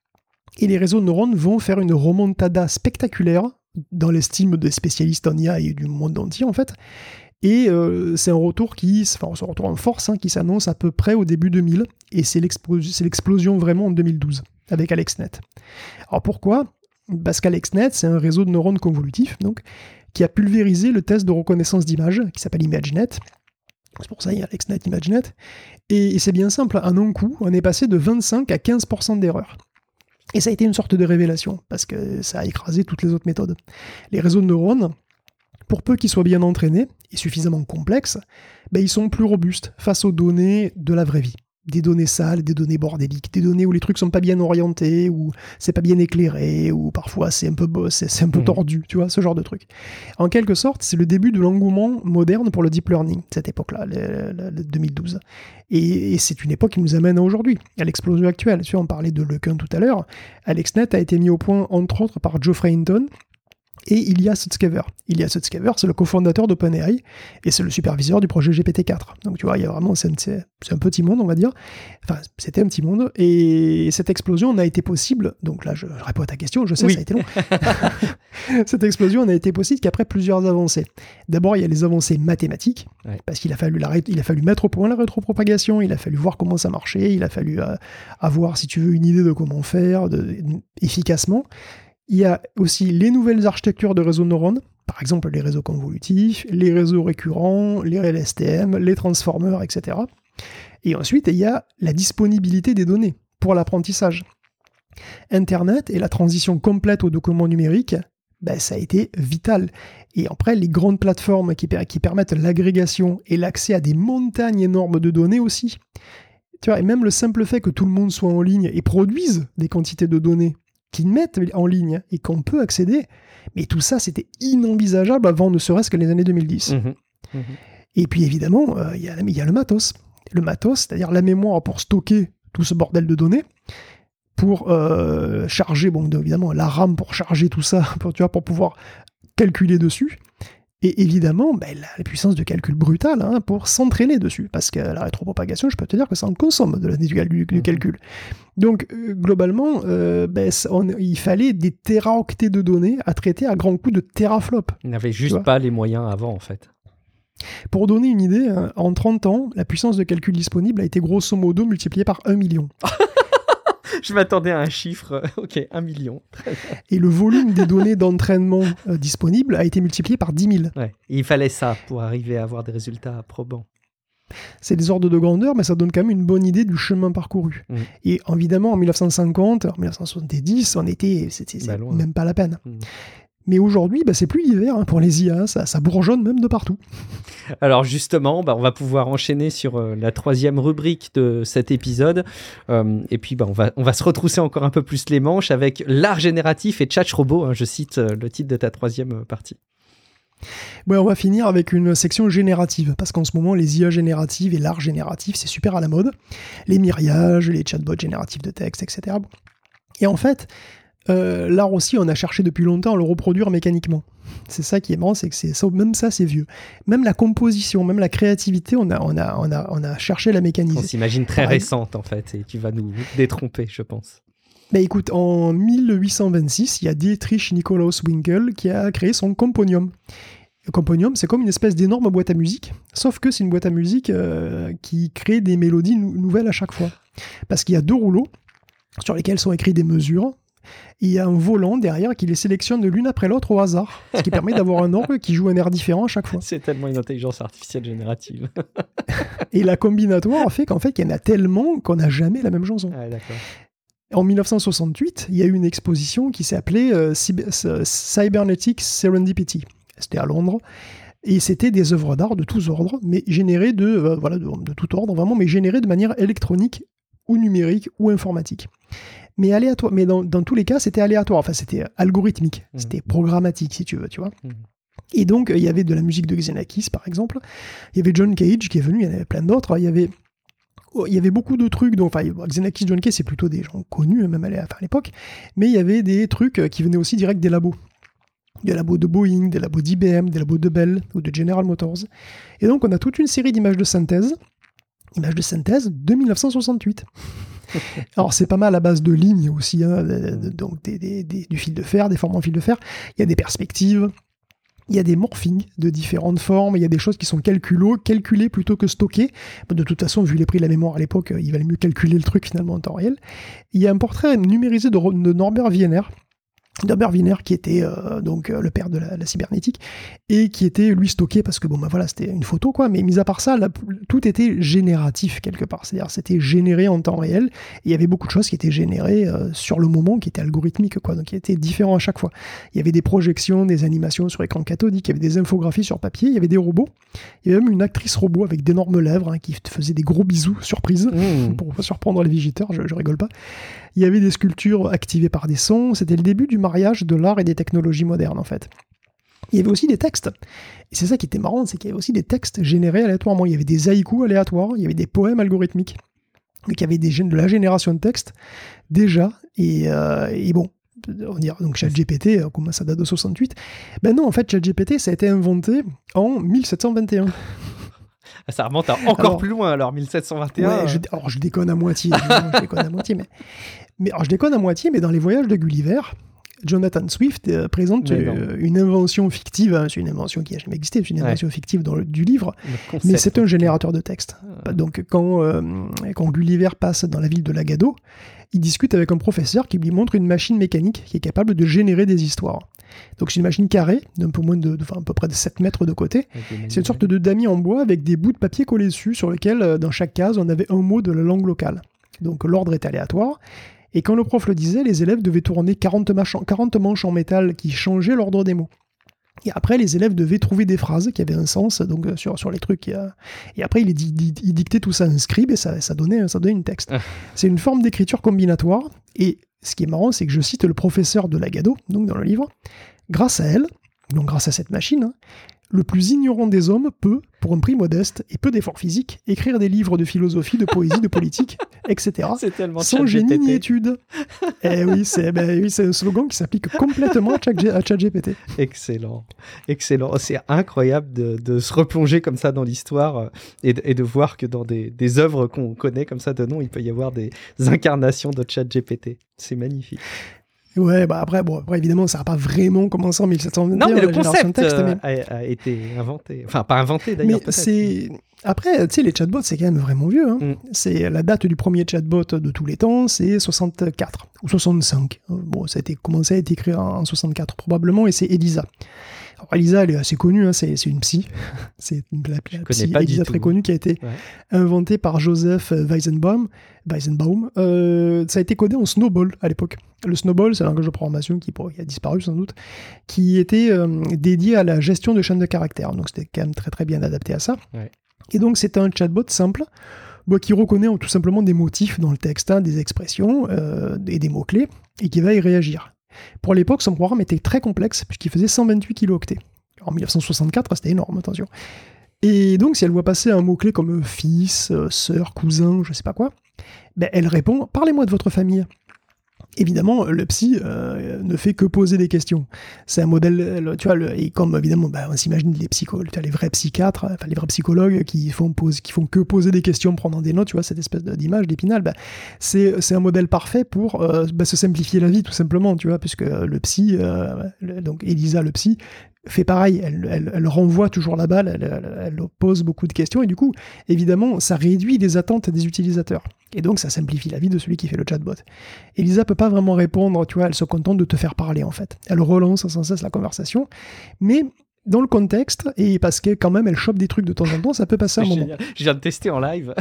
Et les réseaux de neurones vont faire une remontada spectaculaire dans l'estime des spécialistes en IA et du monde entier, en fait. Et c'est un retour ce retour en force qui s'annonce à peu près au début 2000, et c'est l'explosion vraiment en 2012, avec AlexNet. Alors pourquoi ? Parce qu'AlexNet, c'est un réseau de neurones convolutifs, donc, qui a pulvérisé le test de reconnaissance d'image, qui s'appelle ImageNet. C'est pour ça qu'il y a AlexNet, ImageNet. Et c'est bien simple, en un coup, on est passé de 25 à 15% d'erreurs. Et ça a été une sorte de révélation, parce que ça a écrasé toutes les autres méthodes. Les réseaux de neurones, pour peu qu'ils soient bien entraînés et suffisamment complexes, ils sont plus robustes face aux données de la vraie vie. Des données sales, des données bordéliques, des données où les trucs sont pas bien orientés, où c'est pas bien éclairé, où parfois c'est un peu tordu, tu vois, ce genre de truc. En quelque sorte, c'est le début de l'engouement moderne pour le deep learning, cette époque-là, le 2012. Et c'est une époque qui nous amène à aujourd'hui, à l'explosion actuelle. Tu vois, on parlait de Lequin tout à l'heure. AlexNet a été mis au point, entre autres, par Geoffrey Hinton et Ilya Sutskever. Ilya Sutskever, c'est le cofondateur d'OpenAI et c'est le superviseur du projet GPT-4. Donc tu vois, il y a vraiment, c'est un petit monde, on va dire. Enfin, c'était un petit monde. Et cette explosion n'a été possible, donc là je réponds à ta question, je sais, oui. Ça a été long. Cette explosion n'a été possible qu'après plusieurs avancées. D'abord, il y a les avancées mathématiques, parce qu'il a fallu mettre au point la rétropropagation, il a fallu voir comment ça marchait, il a fallu avoir, si tu veux, une idée de comment faire efficacement. Il y a aussi les nouvelles architectures de réseaux de neurones, par exemple les réseaux convolutifs, les réseaux récurrents, les LSTM, les transformers, etc. Et ensuite, il y a la disponibilité des données pour l'apprentissage. Internet et la transition complète aux documents numériques, ça a été vital. Et après, les grandes plateformes qui permettent l'agrégation et l'accès à des montagnes énormes de données aussi. Tu vois, et même le simple fait que tout le monde soit en ligne et produise des quantités de données qu'ils mettent en ligne et qu'on peut accéder, mais tout ça, c'était inenvisageable avant ne serait-ce que les années 2010. Et puis évidemment, il y a le matos. Le matos, c'est-à-dire la mémoire pour stocker tout ce bordel de données, pour charger, évidemment, la RAM pour charger tout ça, pour pouvoir calculer dessus, et évidemment, la puissance de calcul brutale pour s'entraîner dessus, parce que la rétropropagation, je peux te dire que ça en consomme du calcul. Donc, globalement, il fallait des téraoctets de données à traiter à grands coups de teraflops. Il n'avait juste pas les moyens avant, en fait. Pour donner une idée, en 30 ans, la puissance de calcul disponible a été grosso modo multipliée par 1 million. Je m'attendais à un chiffre. Ok, 1 million. Et le volume des données d'entraînement disponibles a été multiplié par 10 000. Ouais. Et il fallait ça pour arriver à avoir des résultats probants. C'est des ordres de grandeur, mais ça donne quand même une bonne idée du chemin parcouru. Et évidemment, en 1950, en 1970, c'était même pas la peine. Mais aujourd'hui, c'est plus l'hiver pour les IA, ça bourgeonne même de partout. Alors justement, on va pouvoir enchaîner sur la troisième rubrique de cet épisode. Et puis, on va se retrousser encore un peu plus les manches avec l'art génératif et Tchatch Robot. Je cite le titre de ta troisième partie. Ouais, on va finir avec une section générative, parce qu'en ce moment, les IA génératives et l'art génératif, c'est super à la mode. Les myriages, les chatbots génératifs de texte, etc. Et en fait, l'art aussi, on a cherché depuis longtemps à le reproduire mécaniquement. C'est ça qui est marrant, c'est que même ça, c'est vieux. Même la composition, même la créativité, on a cherché à la mécaniser. On s'imagine très récente, en fait, et tu vas nous détromper, je pense. Écoute, en 1826, il y a Dietrich Nikolaus Winkel qui a créé son Componium. Le Componium, c'est comme une espèce d'énorme boîte à musique, sauf que c'est une boîte à musique qui crée des mélodies nouvelles à chaque fois. Parce qu'il y a 2 rouleaux sur lesquels sont écrites des mesures. Il y a un volant derrière qui les sélectionne l'une après l'autre au hasard, ce qui permet d'avoir un orgue qui joue un air différent à chaque fois. C'est tellement une intelligence artificielle générative. Et la combinatoire fait qu'en fait, il y en a tellement qu'on n'a jamais la même chanson. Ah, d'accord. En 1968, il y a eu une exposition qui s'est appelée Cybernetic Serendipity. C'était à Londres. Et c'était des œuvres d'art de tous ordres, mais générées de tout ordre, vraiment, mais générées de manière électronique ou numérique ou informatique. Mais aléatoire. Mais dans tous les cas, c'était aléatoire. Enfin, c'était algorithmique. C'était programmatique, si tu veux, tu vois. Et donc, il y avait de la musique de Xenakis, par exemple. Il y avait John Cage qui est venu. Il y en avait plein d'autres. Il y avait beaucoup de trucs. Donc, Xenakis, John Cage, c'est plutôt des gens connus, même à l'époque. Mais il y avait des trucs qui venaient aussi direct des labos. Des labos de Boeing, des labos d'IBM, des labos de Bell ou de General Motors. Et donc, on a toute une série d'images de synthèse de 1968. Alors, c'est pas mal à base de lignes aussi, hein, donc du fil de fer, des formes en fil de fer. Il y a des perspectives. Il y a des morphings de différentes formes, il y a des choses qui sont calculées plutôt que stockées. De toute façon, vu les prix de la mémoire à l'époque, il valait mieux calculer le truc finalement en temps réel. Il y a un portrait numérisé de Norbert Wiener. Norbert Wiener qui était donc le père de la cybernétique et qui était lui stocké parce que bon bah voilà c'était une photo quoi, mais mis à part ça tout était génératif quelque part, c'est-à-dire c'était généré en temps réel et il y avait beaucoup de choses qui étaient générées sur le moment, qui étaient algorithmiques quoi, donc qui étaient différents à chaque fois. Il y avait des projections, des animations sur écran cathodique, il y avait des infographies sur papier, il y avait des robots, il y avait même une actrice robot avec d'énormes lèvres hein, qui faisait des gros bisous surprise pour surprendre les visiteurs, je rigole pas. Il y avait des sculptures activées par des sons. C'était le début du mariage de l'art et des technologies modernes, en fait. Il y avait aussi des textes. Et c'est ça qui était marrant, c'est qu'il y avait aussi des textes générés aléatoirement. Il y avait des haïkus aléatoires, il y avait des poèmes algorithmiques. Donc il y avait de la génération de textes, déjà. Et bon, on dirait donc ChatGPT, comment ça date de 68 ? Ben non, en fait, ChatGPT, ça a été inventé en 1721. Ça remonte encore plus loin, alors 1721. Ouais, alors je déconne à moitié. Je déconne à moitié, mais dans les voyages de Gulliver, Jonathan Swift présente une invention fictive. Hein, c'est une invention qui n'a jamais existé, c'est une invention fictive du livre, mais c'est un générateur de texte. Donc quand Gulliver passe dans la ville de Lagado, il discute avec un professeur qui lui montre une machine mécanique qui est capable de générer des histoires. Donc c'est une machine carrée, d'un peu moins à peu près de 7 mètres de côté. C'est une sorte de damier en bois avec des bouts de papier collés dessus, sur lesquels, dans chaque case, on avait un mot de la langue locale. Donc l'ordre est aléatoire. Et quand le prof le disait, les élèves devaient tourner 40 manches en métal qui changeaient l'ordre des mots. Et après, les élèves devaient trouver des phrases qui avaient un sens donc, sur les trucs. Et après, il dictait tout ça à un scribe et ça donnait une texte. C'est une forme d'écriture combinatoire. Et ce qui est marrant, c'est que je cite le professeur de Lagado, donc dans le livre. Grâce à elle, donc grâce à cette machine, hein, le plus ignorant des hommes peut, pour un prix modeste et peu d'efforts physiques, écrire des livres de philosophie, de poésie, de politique, etc. C'est tellement sans génie ni étude. Eh oui, c'est un slogan qui s'applique complètement à ChatGPT. Excellent. C'est incroyable de se replonger comme ça dans l'histoire et de voir que dans des œuvres qu'on connaît comme ça de nom, il peut y avoir des incarnations de ChatGPT. C'est magnifique. Ouais, bah après, évidemment, ça n'a pas vraiment commencé en 1721. Non, mais le concept a été inventé. Enfin, pas inventé d'ailleurs, mais peut-être. Après, tu sais, les chatbots, c'est quand même vraiment vieux. Hein. C'est la date du premier chatbot de tous les temps, c'est 64 ou 65. Bon, ça a commencé à être écrit en 64 probablement, et c'est Elisa. Alors, Elisa, elle est assez connue, hein, c'est une psy. C'est la psy Elisa très connue qui a été inventée par Joseph Weizenbaum. Ça a été codé en Snowball à l'époque. Le Snowball, c'est un langage de programmation qui a disparu sans doute, qui était dédié à la gestion de chaînes de caractères. Donc c'était quand même très très bien adapté à ça. Ouais. Et donc c'est un chatbot simple qui reconnaît tout simplement des motifs dans le texte, hein, des expressions et des mots-clés, et qui va y réagir. Pour l'époque, son programme était très complexe, puisqu'il faisait 128 kilooctets. En 1964, c'était énorme, attention. Et donc, si elle voit passer un mot-clé comme fils, sœur, cousin, je sais pas quoi, elle répond « Parlez-moi de votre famille ». Évidemment, le psy ne fait que poser des questions. C'est un modèle, tu vois, et comme évidemment, on s'imagine les vrais psychiatres, enfin les vrais psychologues qui font que poser des questions, prendre des notes, tu vois, cette espèce d'image d'Épinal, c'est un modèle parfait pour se simplifier la vie, tout simplement, tu vois, puisque le psy, donc Elisa, le psy, fait pareil, elle renvoie toujours la balle, elle pose beaucoup de questions, et du coup, évidemment, ça réduit les attentes des utilisateurs. Et donc, ça simplifie la vie de celui qui fait le chatbot. Elisa peut pas vraiment répondre, tu vois, elle se contente de te faire parler, en fait. Elle relance sans cesse la conversation, mais dans le contexte, et parce que quand même, elle chope des trucs de temps en temps, ça peut passer un moment. Je viens de tester en live.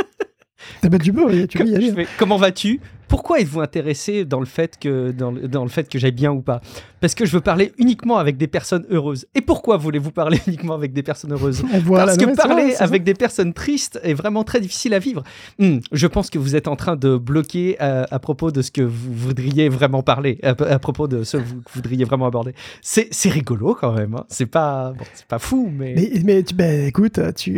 Tu peux y aller. Comment vas-tu ? Pourquoi êtes-vous intéressé dans le fait que j'aille bien ou pas ? Parce que je veux parler uniquement avec des personnes heureuses. Et pourquoi voulez-vous parler uniquement avec des personnes heureuses ? Parce que parler avec des personnes tristes est vraiment très difficile à vivre. Je pense que vous êtes en train de bloquer à propos de ce que vous voudriez vraiment parler, à propos de ce que vous voudriez vraiment aborder. C'est rigolo quand même. Hein. C'est pas fou, mais écoute,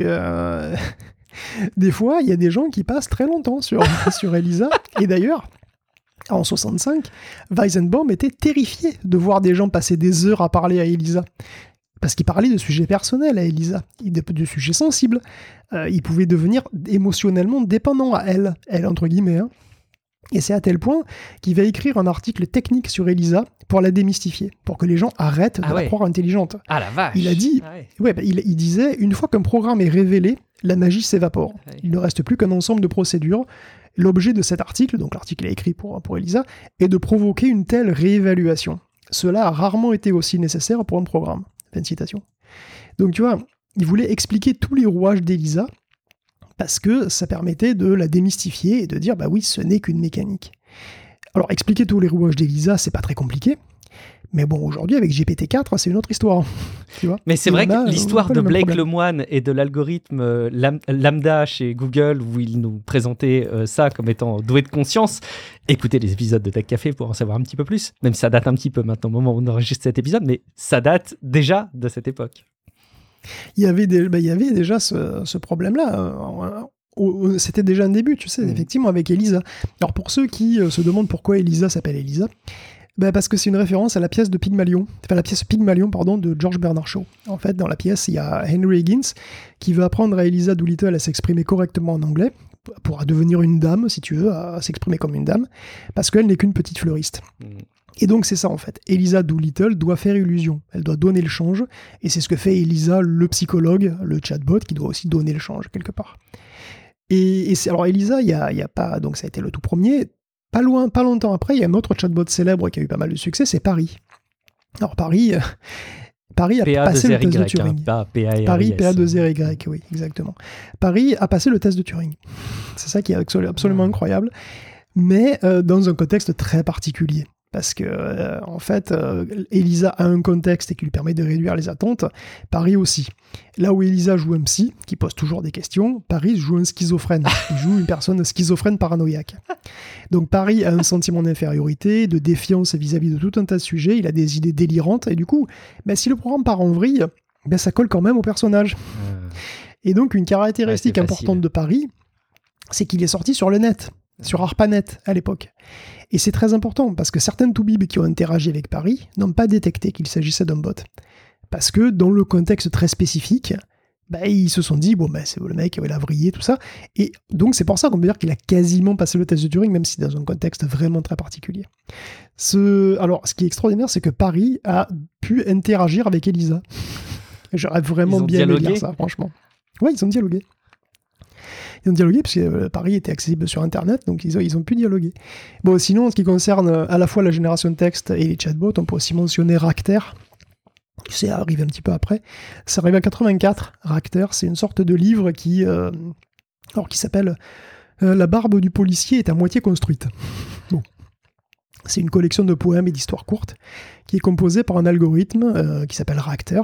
des fois, il y a des gens qui passent très longtemps sur Elisa. Et d'ailleurs, en 65, Weizenbaum était terrifié de voir des gens passer des heures à parler à Elisa. Parce qu'il parlait de sujets personnels à Elisa, de sujets sensibles. Il pouvait devenir émotionnellement dépendant à elle entre guillemets. Hein. Et c'est à tel point qu'il va écrire un article technique sur Elisa pour la démystifier, pour que les gens arrêtent de la croire intelligente. Ah la vache. Il a dit, il disait, une fois qu'un programme est révélé, la magie s'évapore. Ouais. Il ne reste plus qu'un ensemble de procédures. L'objet de cet article, donc l'article est écrit pour Elisa, est de provoquer une telle réévaluation. Cela a rarement été aussi nécessaire pour un programme. Fin de citation. Donc tu vois, il voulait expliquer tous les rouages d'Elisa, parce que ça permettait de la démystifier et de dire, bah oui, ce n'est qu'une mécanique. Alors, expliquer tous les rouages d'Elisa, c'est pas très compliqué, mais bon, aujourd'hui, avec GPT-4, c'est une autre histoire. Tu vois, mais c'est vrai que l'histoire de Blake Lemoine et de l'algorithme Lambda chez Google, où il nous présentait ça comme étant doué de conscience, écoutez les épisodes de Tech Café pour en savoir un petit peu plus, même si ça date un petit peu maintenant, au moment où on enregistre cet épisode, mais ça date déjà de cette époque. Il y avait déjà ce problème-là. C'était déjà un début, tu sais, effectivement, avec Elisa. Alors, pour ceux qui se demandent pourquoi Elisa s'appelle Elisa, parce que c'est une référence à la pièce de Pygmalion, la pièce Pygmalion, de George Bernard Shaw. En fait, dans la pièce, il y a Henry Higgins qui veut apprendre à Elisa Doolittle à s'exprimer correctement en anglais, pour devenir une dame, si tu veux, à s'exprimer comme une dame, parce qu'elle n'est qu'une petite fleuriste. Et donc c'est ça en fait. Elisa Doolittle doit faire illusion. Elle doit donner le change. Et c'est ce que fait Elisa, le psychologue, le chatbot, qui doit aussi donner le change quelque part. Et alors Elisa, il y a pas, donc ça a été le tout premier. Pas longtemps après, il y a un autre chatbot célèbre qui a eu pas mal de succès, c'est Paris. Alors Paris a passé le test de Turing. Paris, PA2RY, oui, exactement. Paris a passé le test de Turing. C'est ça qui est absolument incroyable. Mais dans un contexte très particulier. Parce que, en fait, Elisa a un contexte et qui lui permet de réduire les attentes. Paris aussi. Là où Elisa joue un psy, qui pose toujours des questions, Paris joue un schizophrène. Il joue une personne schizophrène paranoïaque. Donc Paris a un sentiment d'infériorité, de défiance vis-à-vis de tout un tas de sujets. Il a des idées délirantes. Et du coup, si le programme part en vrille, ça colle quand même au personnage. Et donc, une caractéristique importante de Paris, c'est qu'il est sorti sur le net. Sur ARPANET à l'époque. Et c'est très important parce que certaines toubibs qui ont interagi avec Paris n'ont pas détecté qu'il s'agissait d'un bot. Parce que dans le contexte très spécifique, ils se sont dit, c'est le mec, il a vrillé, tout ça. Et donc c'est pour ça qu'on peut dire qu'il a quasiment passé le test de Turing, même si dans un contexte vraiment très particulier. Alors, ce qui est extraordinaire, c'est que Paris a pu interagir avec Elisa. J'aurais vraiment bien aimé lire ça, franchement. Ouais, ils ont dialogué. Ils ont dialogué parce que Paris était accessible sur Internet, donc ils ont pu dialoguer. Bon, sinon, en ce qui concerne à la fois la génération de texte et les chatbots, on peut aussi mentionner Racter. C'est arrivé un petit peu après. Ça arrive en 84. Racter, c'est une sorte de livre qui s'appelle La barbe du policier est à moitié construite. Bon. C'est une collection de poèmes et d'histoires courtes qui est composée par un algorithme qui s'appelle Racter.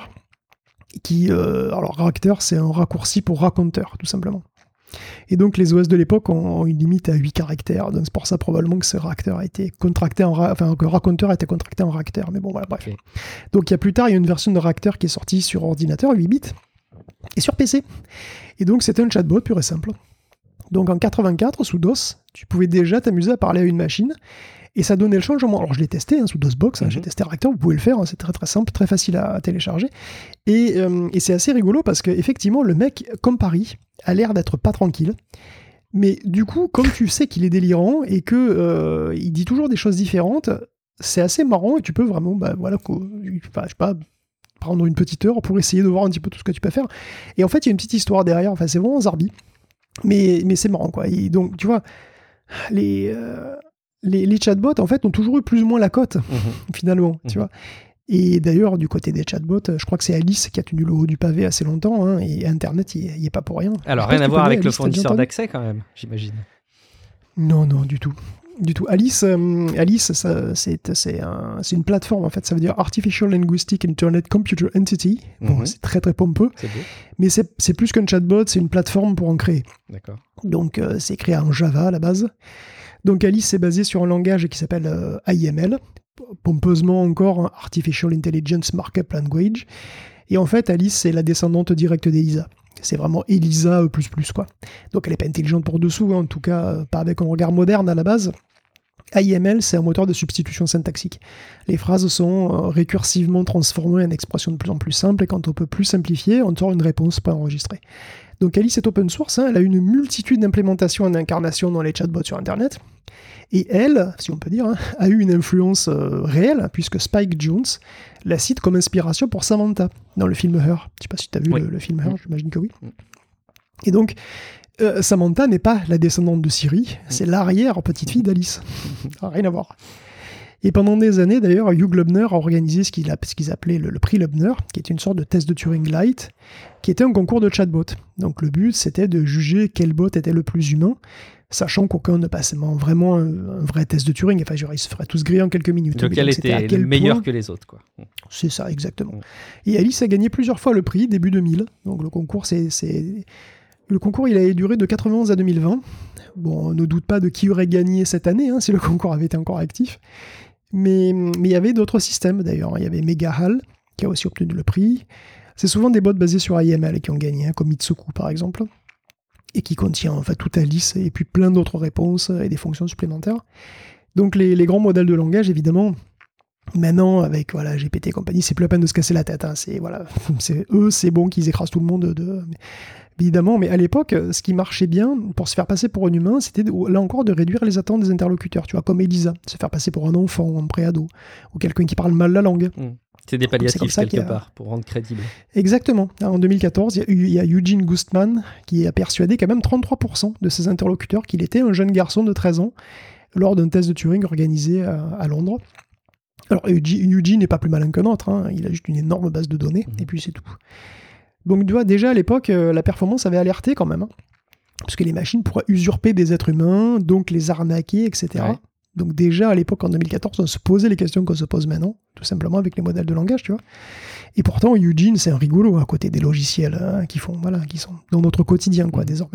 Alors Racter, c'est un raccourci pour raconteur, tout simplement. Et donc les OS de l'époque ont une limite à 8 caractères, donc c'est pour ça probablement que ce Racter a été contracté que raconteur a été contracté en Racter, mais bon voilà, bref. Okay. Donc il y a une version de Racter qui est sortie sur ordinateur 8 bits et sur PC. Et donc c'était un chatbot pur et simple. Donc en 84, sous DOS, tu pouvais déjà t'amuser à parler à une machine et ça donnait le changement. Alors je l'ai testé sous DOSBox, j'ai testé Racter, vous pouvez le faire, c'est très très simple, très facile à télécharger. Et c'est assez rigolo parce qu'effectivement le mec, comme Paris, a l'air d'être pas tranquille. Mais du coup, comme tu sais qu'il est délirant et que il dit toujours des choses différentes, c'est assez marrant et tu peux vraiment, je sais pas, prendre une petite heure pour essayer de voir un petit peu tout ce que tu peux faire. Et en fait, il y a une petite histoire derrière, enfin c'est vraiment zarbi. Mais c'est marrant, quoi. Et donc, tu vois, les chatbots, en fait, ont toujours eu plus ou moins la cote, finalement, tu vois. Et d'ailleurs, du côté des chatbots, je crois que c'est Alice qui a tenu le haut du pavé assez longtemps, et Internet, il n'y est pas pour rien. Alors, rien à voir avec le fournisseur d'accès, quand même, j'imagine. Non, du tout. Alice, c'est une plateforme, en fait. Ça veut dire Artificial Linguistic Internet Computer Entity. Bon, c'est très, très pompeux. C'est beau. Mais c'est plus qu'un chatbot, c'est une plateforme pour en créer. D'accord. Donc, c'est créé en Java, à la base. Donc, Alice est basée sur un langage qui s'appelle IML, pompeusement encore Artificial Intelligence Markup Language. Et en fait, Alice, c'est la descendante directe d'Elisa. C'est vraiment Elisa ++, quoi. Donc elle n'est pas intelligente pour dessous, hein, en tout cas pas avec un regard moderne à la base. AIML, c'est un moteur de substitution syntaxique. Les phrases sont récursivement transformées en expressions de plus en plus simples, et quand on peut plus simplifier, on sort une réponse préenregistrée. Donc Alice est open source, elle a une multitude d'implémentations et d'incarnations dans les chatbots sur Internet, et elle, si on peut dire, a eu une influence réelle, puisque Spike Jonze la cite comme inspiration pour Samantha, dans le film Her. Je ne sais pas si tu as vu le film Her, j'imagine que oui. Et donc, Samantha n'est pas la descendante de Siri, c'est l'arrière-petite-fille d'Alice. Ça n'a rien à voir. Et pendant des années, d'ailleurs, Hugh Loebner a organisé ce qu'ils appelaient le prix Loebner, qui était une sorte de test de Turing Light, qui était un concours de chatbot. Donc le but, c'était de juger quel bot était le plus humain, sachant qu'aucun ne passait vraiment un vrai test de Turing. Enfin, ils se feraient tous griller en quelques minutes. Lequel était le meilleur que les autres, quoi. C'est ça, exactement. Et Alice a gagné plusieurs fois le prix, début 2000. Donc le concours, Le concours, il a duré de 91 à 2020. Bon, on ne doute pas de qui aurait gagné cette année, si le concours avait été encore actif. Mais il y avait d'autres systèmes, d'ailleurs. Il y avait Megahal, qui a aussi obtenu le prix. C'est souvent des bots basés sur AIML qui ont gagné, comme Mitsuku, par exemple, et qui contient toute Alice, et puis plein d'autres réponses et des fonctions supplémentaires. Donc les grands modèles de langage, évidemment, maintenant, avec GPT et compagnie, c'est plus la peine de se casser la tête. C'est bon qu'ils écrasent tout le monde évidemment, mais à l'époque, ce qui marchait bien pour se faire passer pour un humain, c'était là encore de réduire les attentes des interlocuteurs, tu vois, comme Elisa, se faire passer pour un enfant, un préado, ou quelqu'un qui parle mal la langue. C'est des palliatifs quelque part, pour rendre crédible. Exactement. En 2014, il y a Eugene Gustman qui a persuadé quand même 33% de ses interlocuteurs qu'il était un jeune garçon de 13 ans lors d'un test de Turing organisé à Londres. Alors, Eugene n'est pas plus malin qu'un autre, il a juste une énorme base de données, et puis c'est tout. Donc, tu vois, déjà à l'époque, la performance avait alerté quand même, parce que les machines pourraient usurper des êtres humains, donc les arnaquer, etc. Ouais. Donc déjà à l'époque, en 2014, on se posait les questions qu'on se pose maintenant, tout simplement avec les modèles de langage, tu vois. Et pourtant, Eugene, c'est un rigolo à côté des logiciels qui sont dans notre quotidien, quoi, désormais.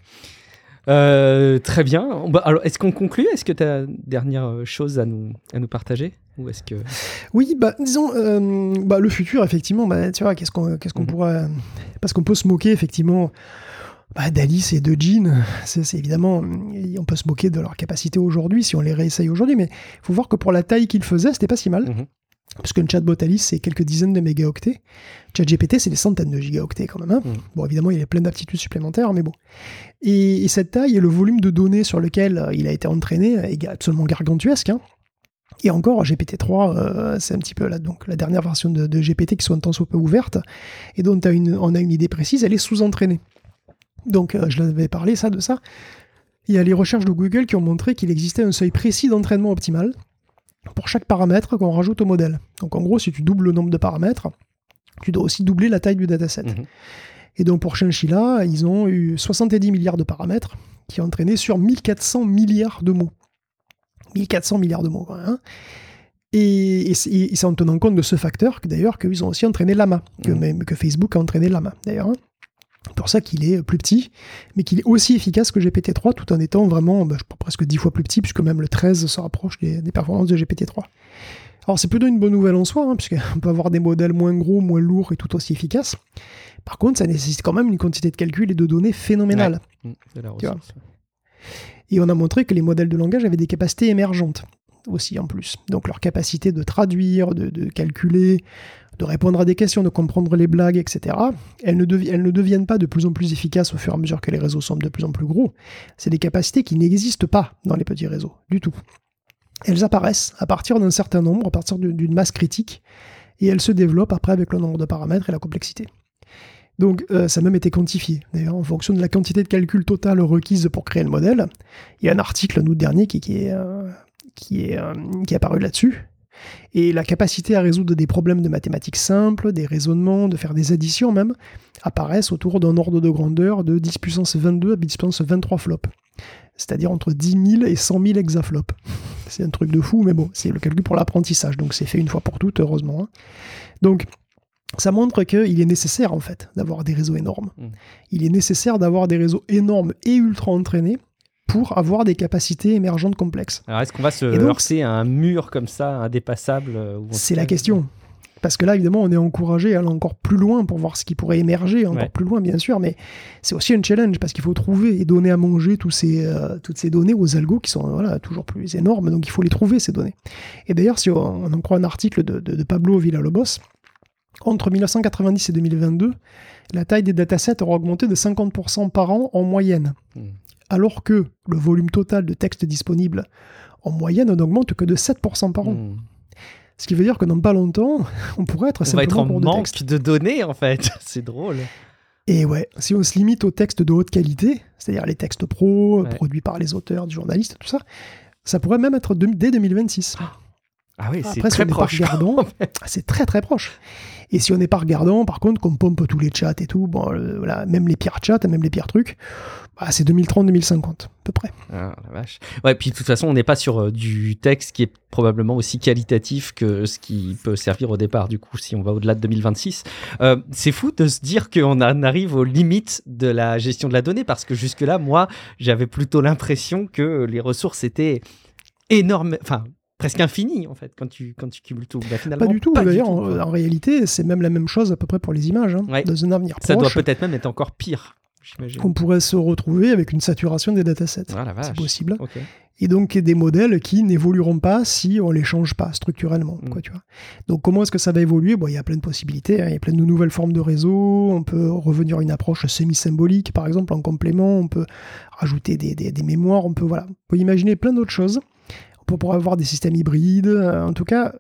Très bien. Alors, est-ce qu'on conclut ? Est-ce que tu as dernière chose à nous partager ? Ou est-ce que... Oui, disons, le futur, effectivement, tu vois, qu'est-ce qu'on pourrait... Parce qu'on peut se moquer, effectivement, d'Alice et de Jean. C'est évidemment... On peut se moquer de leur capacité aujourd'hui, si on les réessaye aujourd'hui, mais il faut voir que pour la taille qu'ils faisaient, c'était pas si mal. Parce qu'une chatbot Alice, c'est quelques dizaines de mégaoctets. ChatGPT, c'est des centaines de gigaoctets quand même. Bon, évidemment, il y a plein d'aptitudes supplémentaires, mais bon. Et cette taille et le volume de données sur lequel il a été entraîné est absolument gargantuesque. Et encore, GPT-3, c'est un petit peu la dernière version de GPT qui soit un tant soit peu ouverte, et dont on a une idée précise, elle est sous-entraînée. Donc, je l'avais parlé, de ça. Il y a les recherches de Google qui ont montré qu'il existait un seuil précis d'entraînement optimal pour chaque paramètre qu'on rajoute au modèle. Donc en gros, si tu doubles le nombre de paramètres, tu dois aussi doubler la taille du dataset. Et donc pour Chinchilla, ils ont eu 70 milliards de paramètres qui ont entraîné sur 1400 milliards de mots. 1400 milliards de mots, Et c'est en tenant compte de ce facteur d'ailleurs qu'ils ont aussi entraîné Llama, que Facebook a entraîné Llama d'ailleurs. C'est pour ça qu'il est plus petit, mais qu'il est aussi efficace que GPT-3, tout en étant vraiment presque 10 fois plus petit, puisque même le 13 se rapproche des performances de GPT-3. Alors c'est plutôt une bonne nouvelle en soi, puisqu'on peut avoir des modèles moins gros, moins lourds et tout aussi efficaces. Par contre, ça nécessite quand même une quantité de calcul et de données phénoménale. C'est la ressource. Et on a montré que les modèles de langage avaient des capacités émergentes aussi en plus. Donc leur capacité de traduire, de calculer, de répondre à des questions, de comprendre les blagues, etc. Elles ne deviennent pas de plus en plus efficaces au fur et à mesure que les réseaux sont de plus en plus gros. C'est des capacités qui n'existent pas dans les petits réseaux, du tout. Elles apparaissent à partir d'un certain nombre, à partir d'une masse critique, et elles se développent après avec le nombre de paramètres et la complexité. Donc ça a même été quantifié. D'ailleurs, en fonction de la quantité de calcul totale requise pour créer le modèle, il y a un article en août dernier qui est apparu là-dessus. Et la capacité à résoudre des problèmes de mathématiques simples, des raisonnements, de faire des additions même, apparaissent autour d'un ordre de grandeur de 10 puissance 22 à 10 puissance 23 flops. C'est-à-dire entre 10 000 et 100 000 hexaflops. C'est un truc de fou, mais bon, c'est le calcul pour l'apprentissage, donc c'est fait une fois pour toutes, heureusement. Donc, ça montre qu'il est nécessaire, en fait, d'avoir des réseaux énormes. Il est nécessaire d'avoir des réseaux énormes et ultra entraînés pour avoir des capacités émergentes complexes. Alors, est-ce qu'on va se heurter à un mur comme ça, indépassable C'est la question. Parce que là, évidemment, on est encouragé à aller encore plus loin pour voir ce qui pourrait émerger, encore plus loin, bien sûr, mais c'est aussi un challenge parce qu'il faut trouver et donner à manger toutes ces données aux algos qui sont toujours plus énormes, donc il faut les trouver, ces données. Et d'ailleurs, si on en croit un article de Pablo Villalobos, entre 1990 et 2022, la taille des datasets aura augmenté de 50% par an en moyenne, alors que le volume total de texte disponible en moyenne n'augmente que de 7% par an. Ce qui veut dire que dans pas longtemps, on pourrait être simplement en manque de données, en fait. C'est drôle. Et ouais, si on se limite aux textes de haute qualité, c'est-à-dire les textes pro, produits par les auteurs, des journalistes, tout ça, ça pourrait même être dès 2026. Ah oui, c'est après, très proche. C'est très très proche. Et si on n'est pas regardant, par contre, qu'on pompe tous les chats et tout, même les pires chats, même les pires trucs, c'est 2030-2050, à peu près. Ah, la vache. Ouais, puis de toute façon, on n'est pas sur du texte qui est probablement aussi qualitatif que ce qui peut servir au départ, du coup, si on va au-delà de 2026. C'est fou de se dire qu'on en arrive aux limites de la gestion de la donnée, parce que jusque-là, moi, j'avais plutôt l'impression que les ressources étaient énormes, enfin, presque infini en fait quand tu cumules tout. Finalement, pas du tout. D'ailleurs, en réalité, c'est même la même chose à peu près pour les images. Dans un avenir ça proche, doit peut-être même être encore pire, j'imagine. On pourrait se retrouver avec une saturation des datasets. Ah, la vache. C'est possible. Okay. Et donc des modèles qui n'évolueront pas si on les change pas structurellement. Tu vois. Donc comment est-ce que ça va évoluer ? Il y a plein de possibilités. Il y a plein de nouvelles formes de réseaux. On peut revenir à une approche semi-symbolique, par exemple, en complément. On peut rajouter des mémoires. On peut imaginer plein d'autres choses. On pourrait avoir des systèmes hybrides, en tout cas,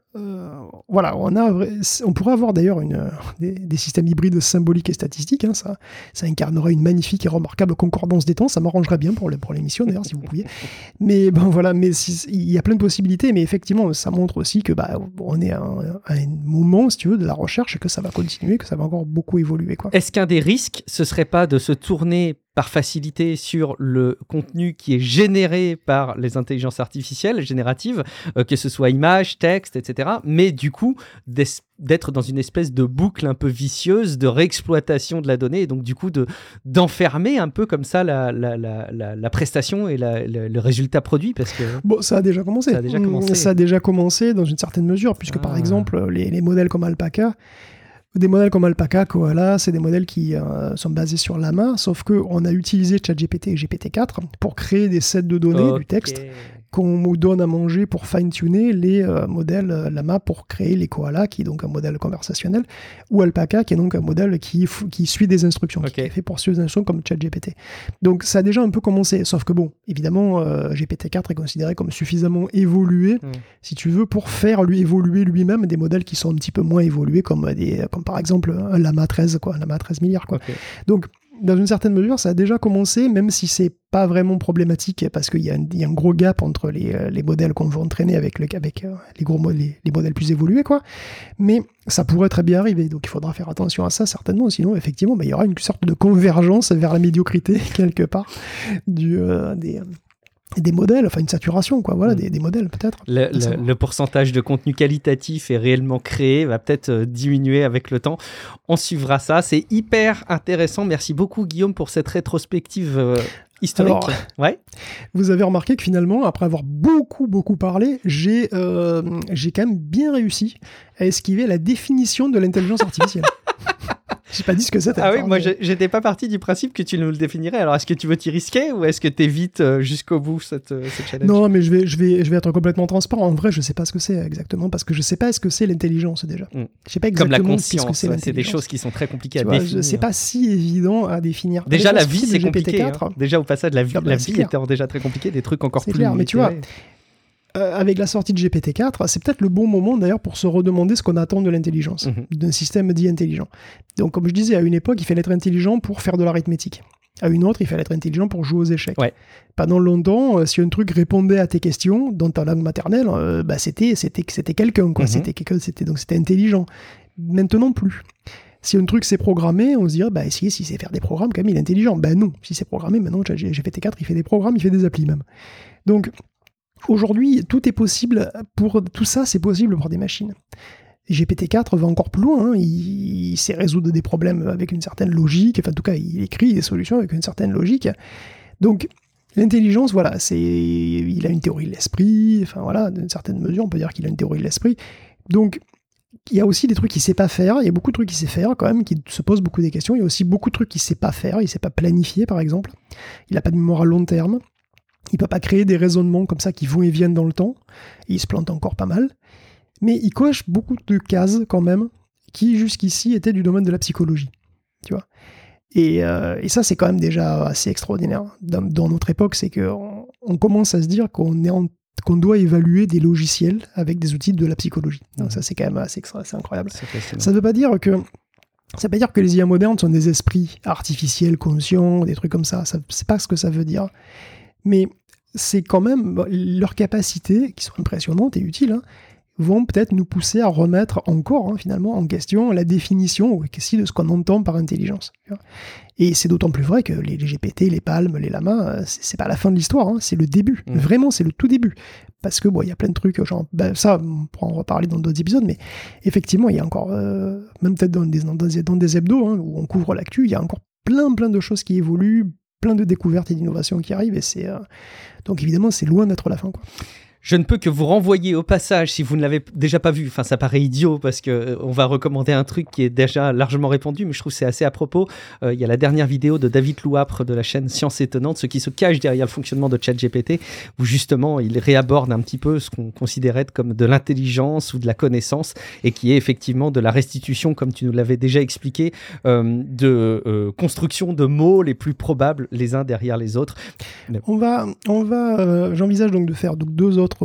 on pourrait avoir d'ailleurs des systèmes hybrides symboliques et statistiques, ça incarnerait une magnifique et remarquable concordance des temps, ça m'arrangerait bien pour l'émission d'ailleurs, si vous pouviez. Mais il y a plein de possibilités, mais effectivement, ça montre aussi que on est à un moment, si tu veux, de la recherche, et que ça va continuer, que ça va encore beaucoup évoluer. Est-ce qu'un des risques, ce serait pas de se tourner par facilité sur le contenu qui est généré par les intelligences artificielles génératives, que ce soit images, texte, etc., mais du coup, d'être dans une espèce de boucle un peu vicieuse de réexploitation de la donnée, et donc du coup d'enfermer un peu comme ça la prestation et le résultat produit, parce que... Bon, ça a déjà commencé. Ça a déjà commencé dans une certaine mesure, puisque par exemple, les modèles comme Alpaca, Koala, c'est des modèles qui sont basés sur Llama, sauf qu'on a utilisé ChatGPT et GPT-4 pour créer des sets de données du texte qu'on nous donne à manger pour fine-tuner les modèles Llama pour créer les Koala, qui est donc un modèle conversationnel, ou Alpaca, qui est donc un modèle qui suit des instructions, qui est fait pour suivre des instructions comme ChatGPT. Donc ça a déjà un peu commencé, sauf que bon, évidemment, GPT-4 est considéré comme suffisamment évolué, si tu veux, pour faire lui évoluer lui-même des modèles qui sont un petit peu moins évolués, comme par exemple un Llama 13, Llama 13 milliards. Donc, dans une certaine mesure, ça a déjà commencé, même si c'est pas vraiment problématique, parce qu'il y a un gros gap entre les modèles qu'on veut entraîner avec les modèles plus évolués, Mais ça pourrait très bien arriver, donc il faudra faire attention à ça, certainement, sinon, effectivement, il y aura une sorte de convergence vers la médiocrité, quelque part, des modèles, enfin une saturation, des modèles peut-être. Le pourcentage de contenu qualitatif et réellement créé va peut-être diminuer avec le temps. On suivra ça, c'est hyper intéressant. Merci beaucoup Guillaume pour cette rétrospective historique. Alors, vous avez remarqué que finalement, après avoir beaucoup parlé, j'ai quand même bien réussi à esquiver la définition de l'intelligence artificielle. J'ai pas dit ce que c'était. Ah oui, moi j'étais pas parti du principe que tu nous le définirais. Alors est-ce que tu veux t'y risquer ou est-ce que t'évites jusqu'au bout cette challenge ? Non, mais je vais être complètement transparent. En vrai, je sais pas ce que c'est exactement, parce que je sais pas ce que c'est l'intelligence déjà. Je sais pas exactement. Comme la conscience, c'est des choses qui sont très compliquées à définir. C'est pas si évident à définir. Déjà la vie c'est compliqué. Déjà au passage la vie étant déjà très compliquée, des trucs encore plus. C'est clair, mais tu vois. Avec la sortie de GPT-4, c'est peut-être le bon moment d'ailleurs pour se redemander ce qu'on attend de l'intelligence, d'un système dit intelligent. Donc comme je disais, à une époque, il fallait être intelligent pour faire de l'arithmétique. À une autre, il fallait être intelligent pour jouer aux échecs. Pendant longtemps, si un truc répondait à tes questions dans ta langue maternelle, c'était quelqu'un, donc c'était intelligent. Maintenant, plus. Si un truc s'est programmé, on se dirait, si c'est faire des programmes, quand même, il est intelligent. Non, si c'est programmé, maintenant, GPT-4, il fait des programmes, il fait des applis même. Donc, aujourd'hui, tout est possible tout ça, c'est possible pour des machines. GPT-4 va encore plus loin, il sait résoudre des problèmes avec une certaine logique, enfin en tout cas, il écrit des solutions avec une certaine logique. Donc, l'intelligence, il a une théorie de l'esprit, d'une certaine mesure, on peut dire qu'il a une théorie de l'esprit. Donc, il y a aussi des trucs qu'il sait pas faire. Il y a beaucoup de trucs qu'il sait faire quand même, qui se posent beaucoup des questions. Il y a aussi beaucoup de trucs qu'il sait pas faire. Il sait pas planifier, par exemple. Il a pas de mémoire à long terme. Il peut pas créer des raisonnements comme ça qui vont et viennent dans le temps. Et il se plante encore pas mal. Mais il coche beaucoup de cases quand même, qui jusqu'ici étaient du domaine de la psychologie. Tu vois. Et ça, c'est quand même déjà assez extraordinaire. Dans notre époque, c'est qu'on commence à se dire qu'on doit évaluer des logiciels avec des outils de la psychologie. Donc ça, c'est quand même assez incroyable. Ça ne veut pas dire que les IA modernes sont des esprits artificiels, conscients, des trucs comme ça. C'est pas ce que ça veut dire. Mais c'est quand même leurs capacités, qui sont impressionnantes et utiles, hein, vont peut-être nous pousser à remettre encore, finalement, en question la définition aussi de ce qu'on entend par intelligence. Et c'est d'autant plus vrai que les GPT, les Palm, les Llama, c'est pas la fin de l'histoire, hein, c'est le début. Vraiment, c'est le tout début. Parce que, il y a plein de trucs, genre, ça, on pourra en reparler dans d'autres épisodes, mais effectivement, il y a encore, même peut-être dans des hebdos, hein, où on couvre l'actu, il y a encore plein de choses qui évoluent, plein de découvertes et d'innovations qui arrivent, et c'est... donc évidemment, c'est loin d'être la fin, quoi. Je ne peux que vous renvoyer au passage, si vous ne l'avez déjà pas vu, enfin ça paraît idiot parce qu'on va recommander un truc qui est déjà largement répandu, mais je trouve que c'est assez à propos. Il y a la dernière vidéo de David Louapre de la chaîne Science Étonnante, ce qui se cache derrière le fonctionnement de ChatGPT, où justement il réaborde un petit peu ce qu'on considérait comme de l'intelligence ou de la connaissance, et qui est effectivement de la restitution, comme tu nous l'avais déjà expliqué, de construction de mots les plus probables les uns derrière les autres. J'envisage donc de faire deux autres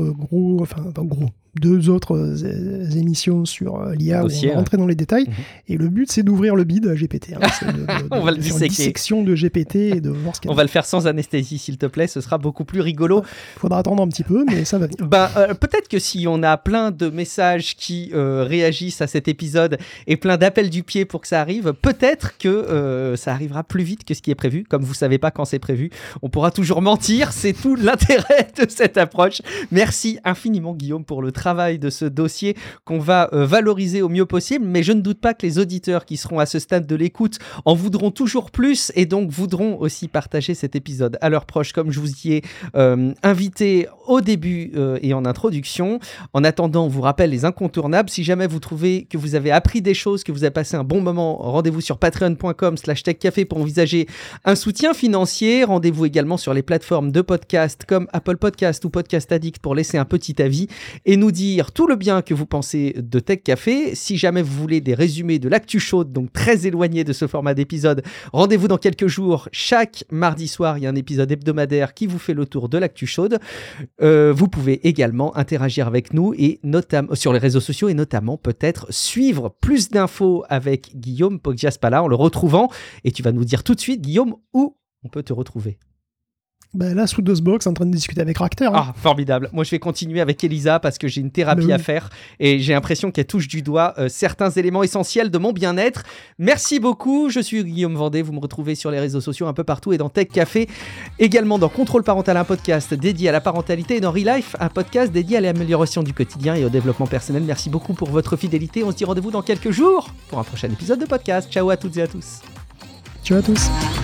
deux autres émissions sur l'IA où on va rentrer dans les détails. Et le but, c'est d'ouvrir le bide à GPT. Hein. On va le faire une dissection de GPT et de voir ce qu'il y a. On va le faire sans anesthésie, s'il te plaît. Ce sera beaucoup plus rigolo. Il faudra attendre un petit peu, mais ça va venir. Peut-être que si on a plein de messages qui réagissent à cet épisode et plein d'appels du pied pour que ça arrive, peut-être que ça arrivera plus vite que ce qui est prévu. Comme vous ne savez pas quand c'est prévu, on pourra toujours mentir. C'est tout l'intérêt de cette approche. Merci infiniment, Guillaume, pour le travail de ce dossier qu'on va valoriser au mieux possible, mais je ne doute pas que les auditeurs qui seront à ce stade de l'écoute en voudront toujours plus et donc voudront aussi partager cet épisode à leurs proches, comme je vous y ai invité au début et en introduction. En attendant, on vous rappelle les incontournables. Si jamais vous trouvez que vous avez appris des choses, que vous avez passé un bon moment, rendez-vous sur patreon.com/techcafé pour envisager un soutien financier. Rendez-vous également sur les plateformes de podcast comme Apple Podcast ou Podcast Addict pour laisser un petit avis et nous dire tout le bien que vous pensez de Tech Café. Si jamais vous voulez des résumés de l'actu chaude, donc très éloigné de ce format d'épisode, rendez-vous dans quelques jours. Chaque mardi soir, il y a un épisode hebdomadaire qui vous fait le tour de l'actu chaude. Vous pouvez également interagir avec nous et notamment sur les réseaux sociaux et notamment peut-être suivre plus d'infos avec Guillaume Poggiaspala en le retrouvant. Et tu vas nous dire tout de suite, Guillaume, où on peut te retrouver. Là, sous DOSBox, en train de discuter avec Racter. Hein. Ah, formidable. Moi, je vais continuer avec Elisa parce que j'ai une thérapie à faire et j'ai l'impression qu'elle touche du doigt certains éléments essentiels de mon bien-être. Merci beaucoup. Je suis Guillaume Vendée. Vous me retrouvez sur les réseaux sociaux un peu partout et dans Tech Café. Également dans Contrôle Parental, un podcast dédié à la parentalité, et dans Relife, un podcast dédié à l'amélioration du quotidien et au développement personnel. Merci beaucoup pour votre fidélité. On se dit rendez-vous dans quelques jours pour un prochain épisode de podcast. Ciao à toutes et à tous. Ciao à tous.